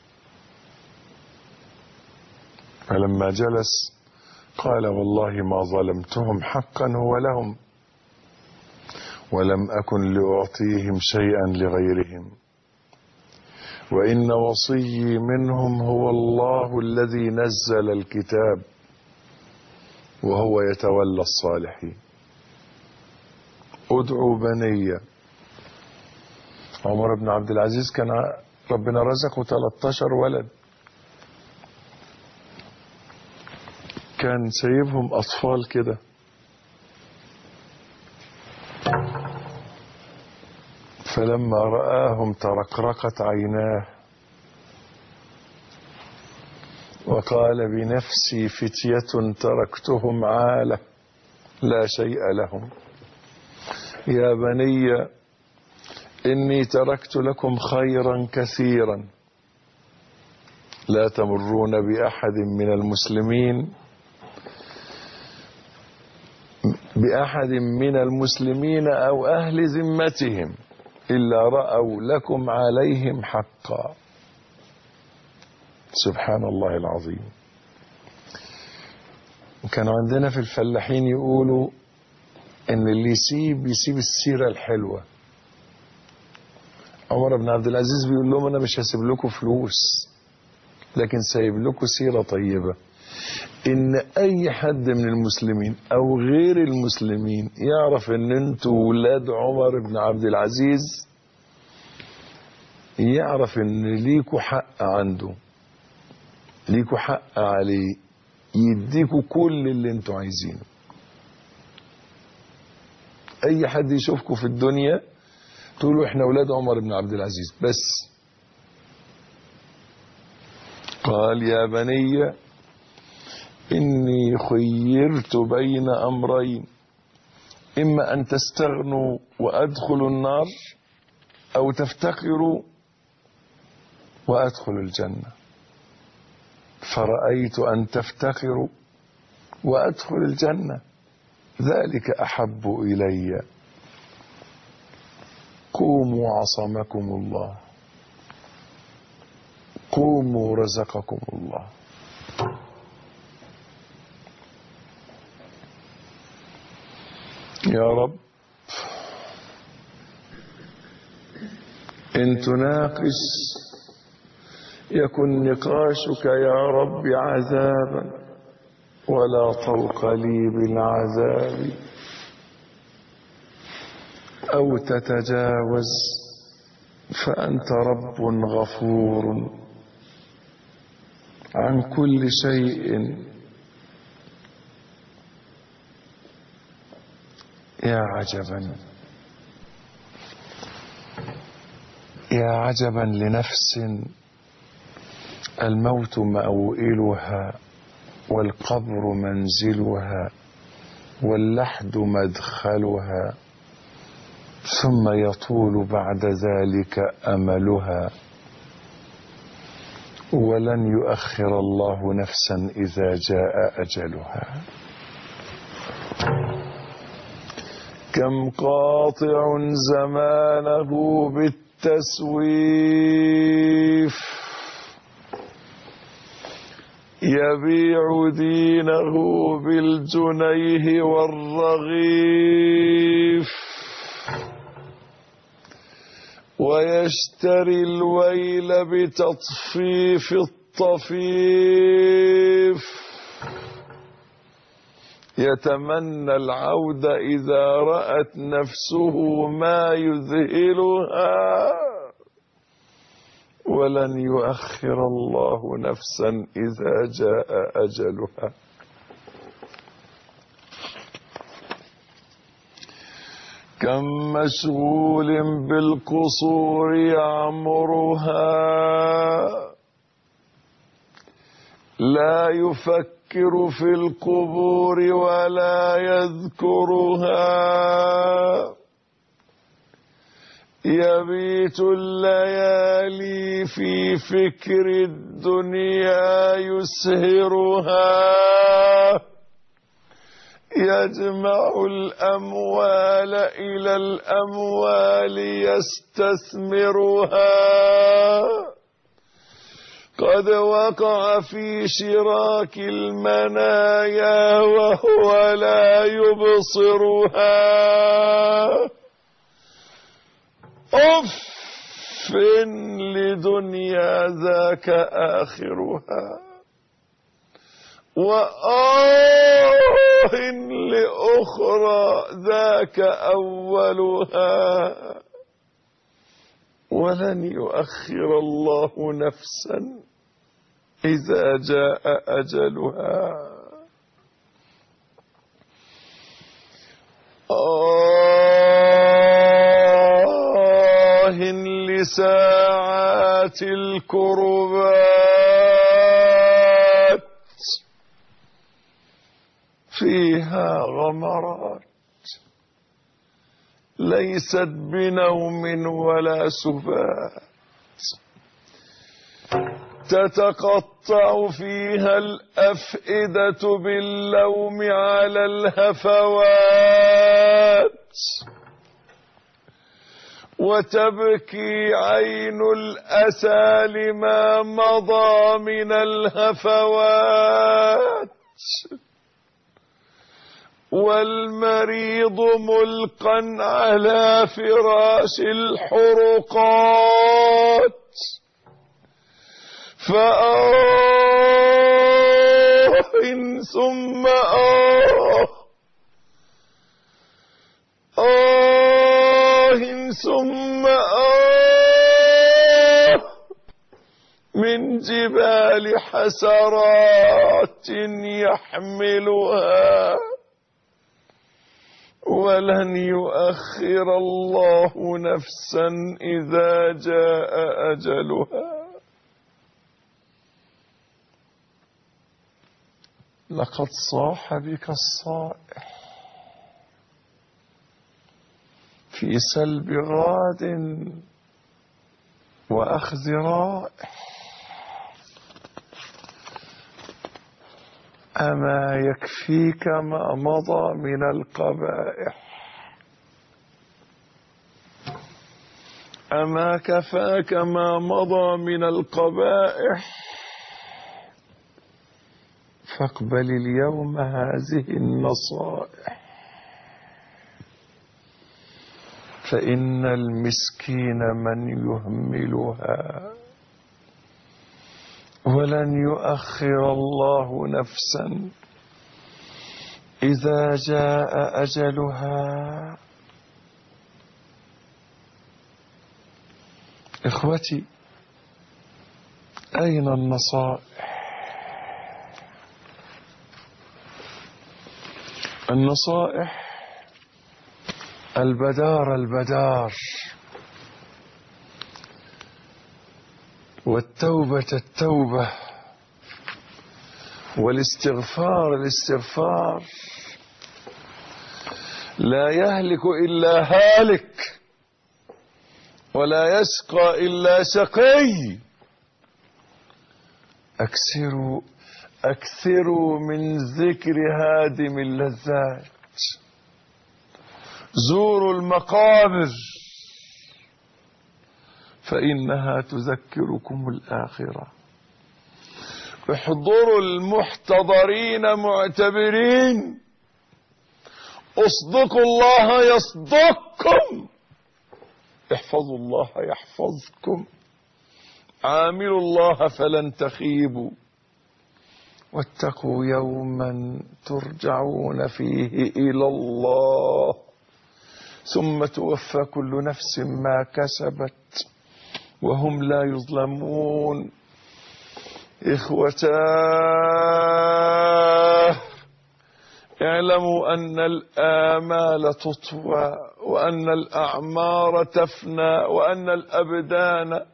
فلما جلس قال والله ما ظلمتهم حقا هو لهم ولم أكن لأعطيهم شيئا لغيرهم، وإن وصيي منهم هو الله الذي نزل الكتاب وهو يتولى الصالحين. ادعوا بني. عمر بن عبد العزيز كان ربنا رزقه 13 ولد، كان سايبهم أطفال كده. فلما رآهم ترقرقت عيناه وقال بنفسي فتية تركتهم عالة لا شيء لهم. يا بني إني تركت لكم خيرا كثيرا لا تمرون بأحد من المسلمين أو أهل ذمتهم إلا رأوا لكم عليهم حقا. سبحان الله العظيم. كانوا عندنا في الفلاحين يقولوا إن اللي يسيب السيرة الحلوة. عمر بن عبد العزيز بيقول لهم أنا مش هسيب لكم فلوس لكن سايب لكم سيرة طيبة. إن أي حد من المسلمين أو غير المسلمين يعرف إن أنتوا ولاد عمر بن عبد العزيز، يعرف إن ليكوا حق عنده، ليكوا حق عليه، يديكوا كل اللي أنتوا عايزينه. أي حد يشوفكوا في الدنيا تقولوا إحنا ولاد عمر بن عبد العزيز بس. قال يا بني إني خيرت بين أمرين إما أن تستغنوا وأدخلوا النار أو تفتقروا وأدخلوا الجنة، فرأيت أن تفتقروا وأدخل الجنة ذلك أحب إلي. قوموا عصمكم الله، قوموا رزقكم الله. يا رب إن تناقش يكن نقاشك يا رب عذابا ولا طوق لي بالعذاب، أو تتجاوز فأنت رب غفور عن كل شيء. يا عجبا، يا عجبا لنفس الموت مأوئلها والقبر منزلها واللحد مدخلها، ثم يطول بعد ذلك أملها، ولن يؤخر الله نفسا إذا جاء أجلها. كم قاطع زمانه بالتسويف يبيع دينه بالجنيه والرغيف، ويشتري الويل بتطفيف الطفيف، يتمنى العود إذا رأت نفسه ما يذهلها، ولن يؤخر الله نفسا إذا جاء أجلها. كم مشغول بالقصور يعمرها لا يفكر في القبور ولا يذكرها، يبيت الليالي في فكر الدنيا يسهرها، يجمع الأموال إلى الأموال يستثمرها، قد وقع في شراك المنايا وهو لا يبصرها. أف لدنيا ذاك آخرها، وآه لأخرى ذاك أولها، ولن يؤخر الله نفسا إذا جاء أجلها. ساعات الكربات فيها غمرات ليست بنوم ولا سبات تتقطع فيها الأفئدة باللوم على الهفوات وتبكي عين الأسى لما مضى من الهفوات والمريض ملقا على فراش الحرقات ثم ثم من جبال حسرات يحملها ولن يؤخر الله نفسا إذا جاء أجلها. لقد صاح بك الصائح في سلب غاد وأخذ رائح أما يكفيك ما مضى من القبائح أما كفاك ما مضى من القبائح فاقبل اليوم هذه النصائح فإن المسكين من يهملها ولن يؤخر الله نفسا إذا جاء أجلها. إخوتي أين النصائح؟ النصائح البدار والتوبة التوبة والاستغفار لا يهلك إلا هالك ولا يشقى إلا شقي. أكثروا من ذكر هادم اللذات زوروا المقابر فإنها تذكركم الآخرة احضروا المحتضرين معتبرين اصدقوا الله يصدقكم احفظوا الله يحفظكم عاملوا الله فلن تخيبوا واتقوا يوما ترجعون فيه إلى الله ثم توفى كل نفس ما كسبت وهم لا يظلمون. إخوتاه اعلموا أن الآمال تطوى وأن الأعمار تفنى وأن الأبدان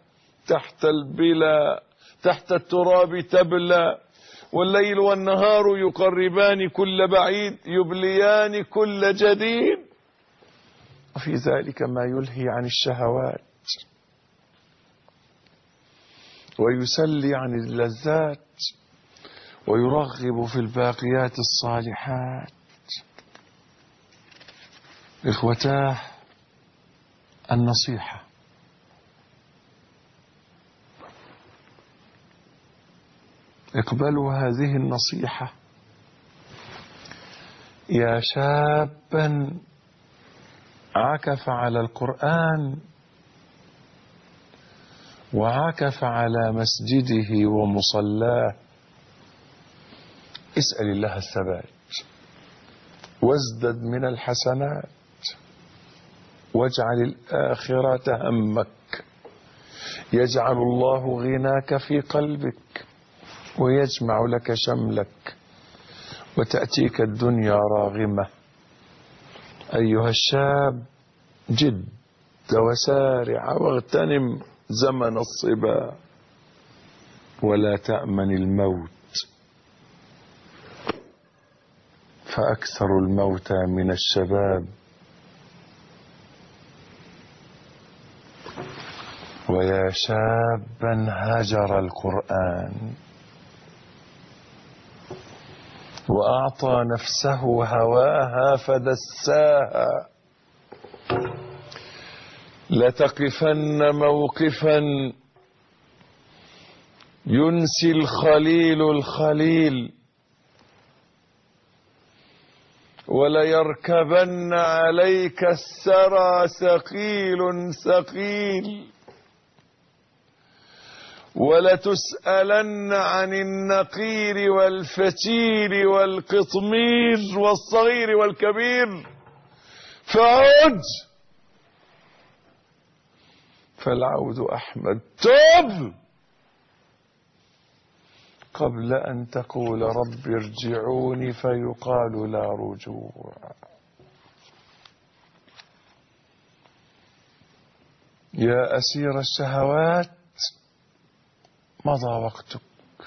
تحت التراب تبلى والليل والنهار يقربان كل بعيد يبليان كل جديد وفي ذلك ما يلهي عن الشهوات ويسلي عن اللذات ويرغب في الباقيات الصالحات. إخوتاه النصيحة اقبلوا هذه النصيحة يا شابا عكف على القرآن وعكف على مسجده ومصلاه. اسأل الله الثبات وازدد من الحسنات واجعل الآخرة همك يجعل الله غناك في قلبك ويجمع لك شملك وتأتيك الدنيا راغمة. أيها الشاب جد وسارع واغتنم زمن الصبا ولا تأمن الموت، فأكثر الموتى من الشباب. ويا شابا هجر القرآن وأعطى نفسه هواها فدساها، لتقفن موقفا ينسي الخليل الخليل، وليركبن عليك السرى ثقيل ثقيل، ولتسألن عن النقير والفتيل والقطمير والصغير والكبير، فعد فالعود أحمد. تب قبل أن تقول رب ارجعوني فيقال لا رجوع. يا أسير الشهوات مضى وقتك،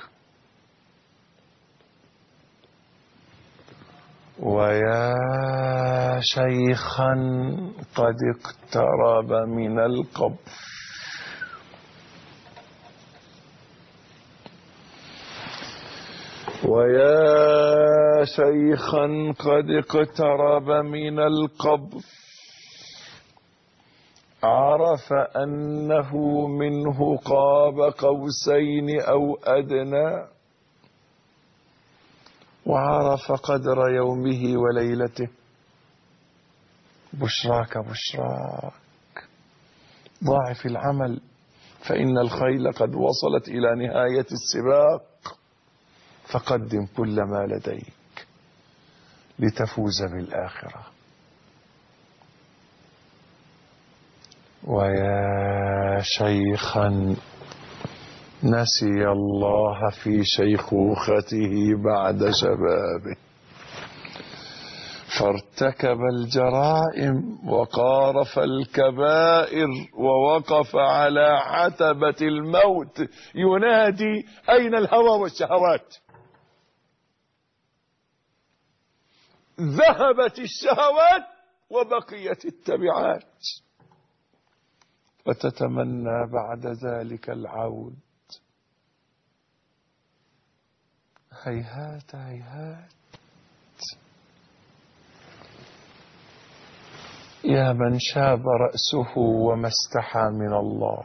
ويا شيخا قد اقترب من القبر، ويا شيخا قد اقترب من القبر، عرف أنه منه قاب قوسين أو أدنى، وعرف قدر يومه وليلته. بشراك بشراك، ضاعف العمل، فإن الخيل قد وصلت إلى نهاية السباق، فقدم كل ما لديك لتفوز بالآخرة. ويا شيخا نسي الله في شيخوخته بعد شبابه، فارتكب الجرائم وقارف الكبائر، ووقف على عتبة الموت ينادي أين الهوى والشهوات؟ ذهبت الشهوات وبقيت التبعات، وتتمنى بعد ذلك العود. هيهات هيهات. يا من شاب رأسه وما استحى من الله،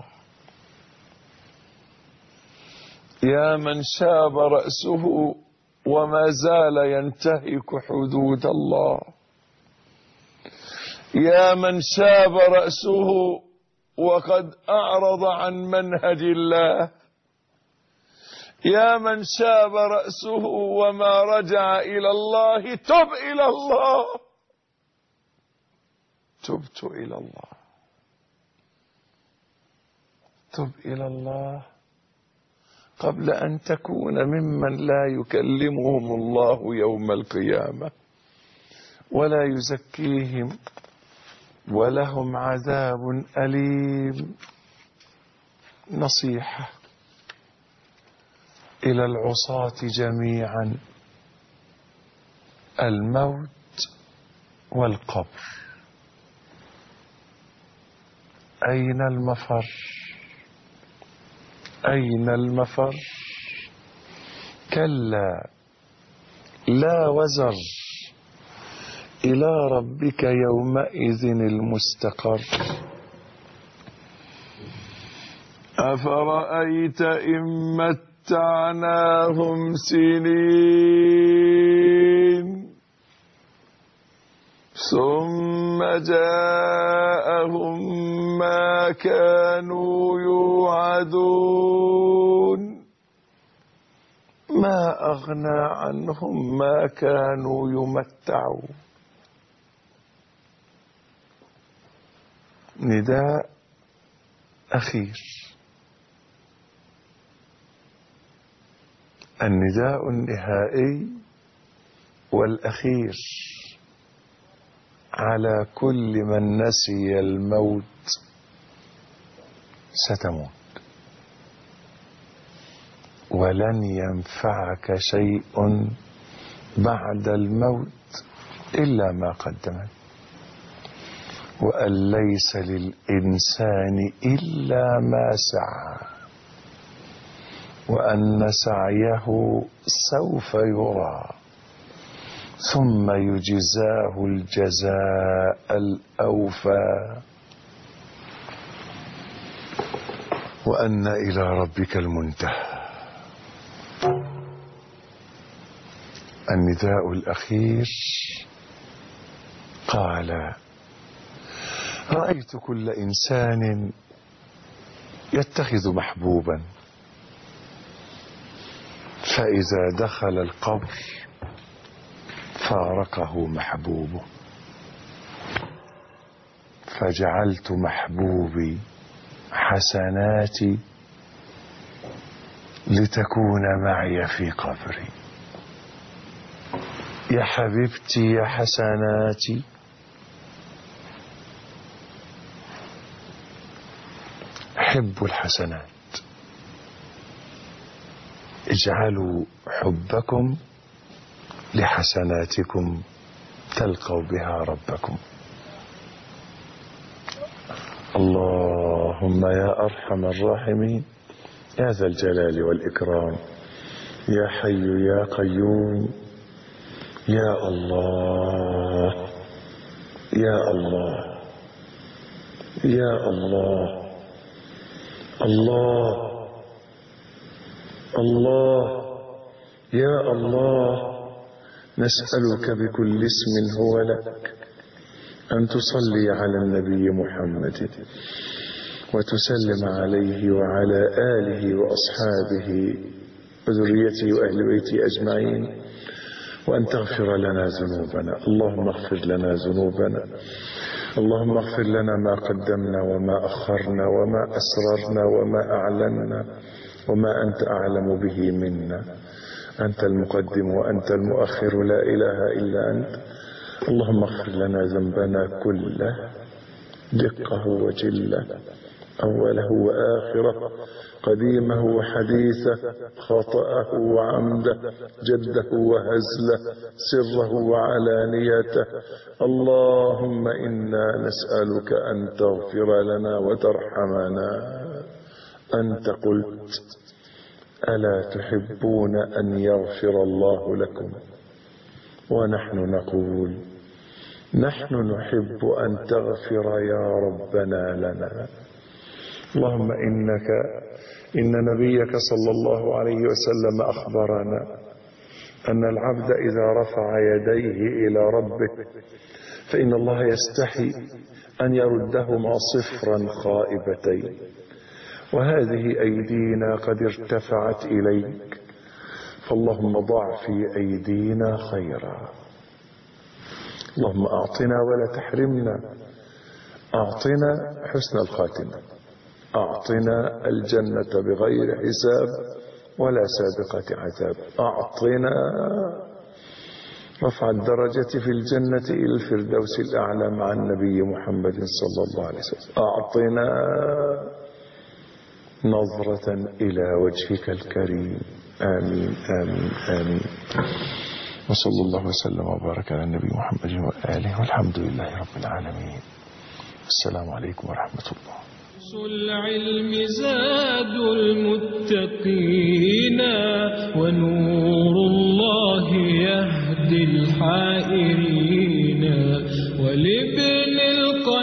يا من شاب رأسه وما زال ينتهك حدود الله، يا من شاب رأسه وقد أعرض عن منهج الله، يا من شاب رأسه وما رجع إلى الله. تب إلى الله. تبت إلى الله. تب إلى الله قبل أن تكون ممن لا يكلمهم الله يوم القيامة ولا يزكيهم ولهم عذاب أليم. نصيحة إلى العصاة جميعا: الموت والقبر، أين المفر؟ أين المفر؟ كلا لا وزر، إلى ربك يومئذ المستقر. أفرأيت إن متعناهم سنين ثم جاءهم ما كانوا يوعدون ما أغنى عنهم ما كانوا يمتعون. نداء أخير، النداء النهائي والأخير على كل من نسي الموت ستموت، ولن ينفعك شيء بعد الموت إلا ما قدمت، وأن ليس للإنسان إلا ما سعى، وأن سعيه سوف يرى ثم يجزاه الجزاء الأوفى، وأن إلى ربك المنتهى. النداء الأخير قال: رأيت كل إنسان يتخذ محبوبا، فإذا دخل القبر فارقه محبوبه، فجعلت محبوبي حسناتي لتكون معي في قبري. يا حبيبتي يا حسناتي، حبوا الحسنات، اجعلوا حبكم لحسناتكم تلقوا بها ربكم. اللهم يا أرحم الراحمين يا ذا الجلال والإكرام يا حي يا قيوم، يا الله يا الله يا الله الله الله يا الله، نسألك بكل اسم هو لك أن تصلي على النبي محمد وتسلم عليه وعلى آله وأصحابه وذريته وأهل بيته أجمعين، وأن تغفر لنا ذنوبنا. اللهم اغفر لنا ذنوبنا، اللهم اغفر لنا ما قدمنا وما أخرنا وما أسررنا وما أعلنا وما أنت أعلم به منا. أنت المقدم وأنت المؤخر، لا إله إلا أنت. اللهم اغفر لنا ذنبنا كله، دقه وجله، أوله وآخره، قديمه وحديثه، خطأه وعمده، جده وهزله، سره وعلانيته. اللهم إنا نسألك أن تغفر لنا وترحمنا. أنت قلت: ألا تحبون أن يغفر الله لكم؟ ونحن نقول: نحن نحب أن تغفر يا ربنا لنا. اللهم إن نبيك صلى الله عليه وسلم أخبرنا أن العبد إذا رفع يديه إلى ربه فإن الله يستحي أن يردهما صفرا خائبتين، وهذه أيدينا قد ارتفعت إليك، فاللهم ضع في أيدينا خيرا. اللهم أعطنا ولا تحرمنا، أعطنا حسن الخاتمة، أعطنا الجنة بغير حساب ولا سابقة عذاب، أعطنا رفع الدرجة في الجنة إلى الفردوس الأعلى مع النبي محمد صلى الله عليه وسلم، أعطنا نظرة إلى وجهك الكريم. آمين آمين آمين. وصلى الله وسلم وبارك على النبي محمد وآله، والحمد لله رب العالمين. السلام عليكم ورحمة الله. العلم زاد المتقين، ونور الله يهدي الحائرين، ولابن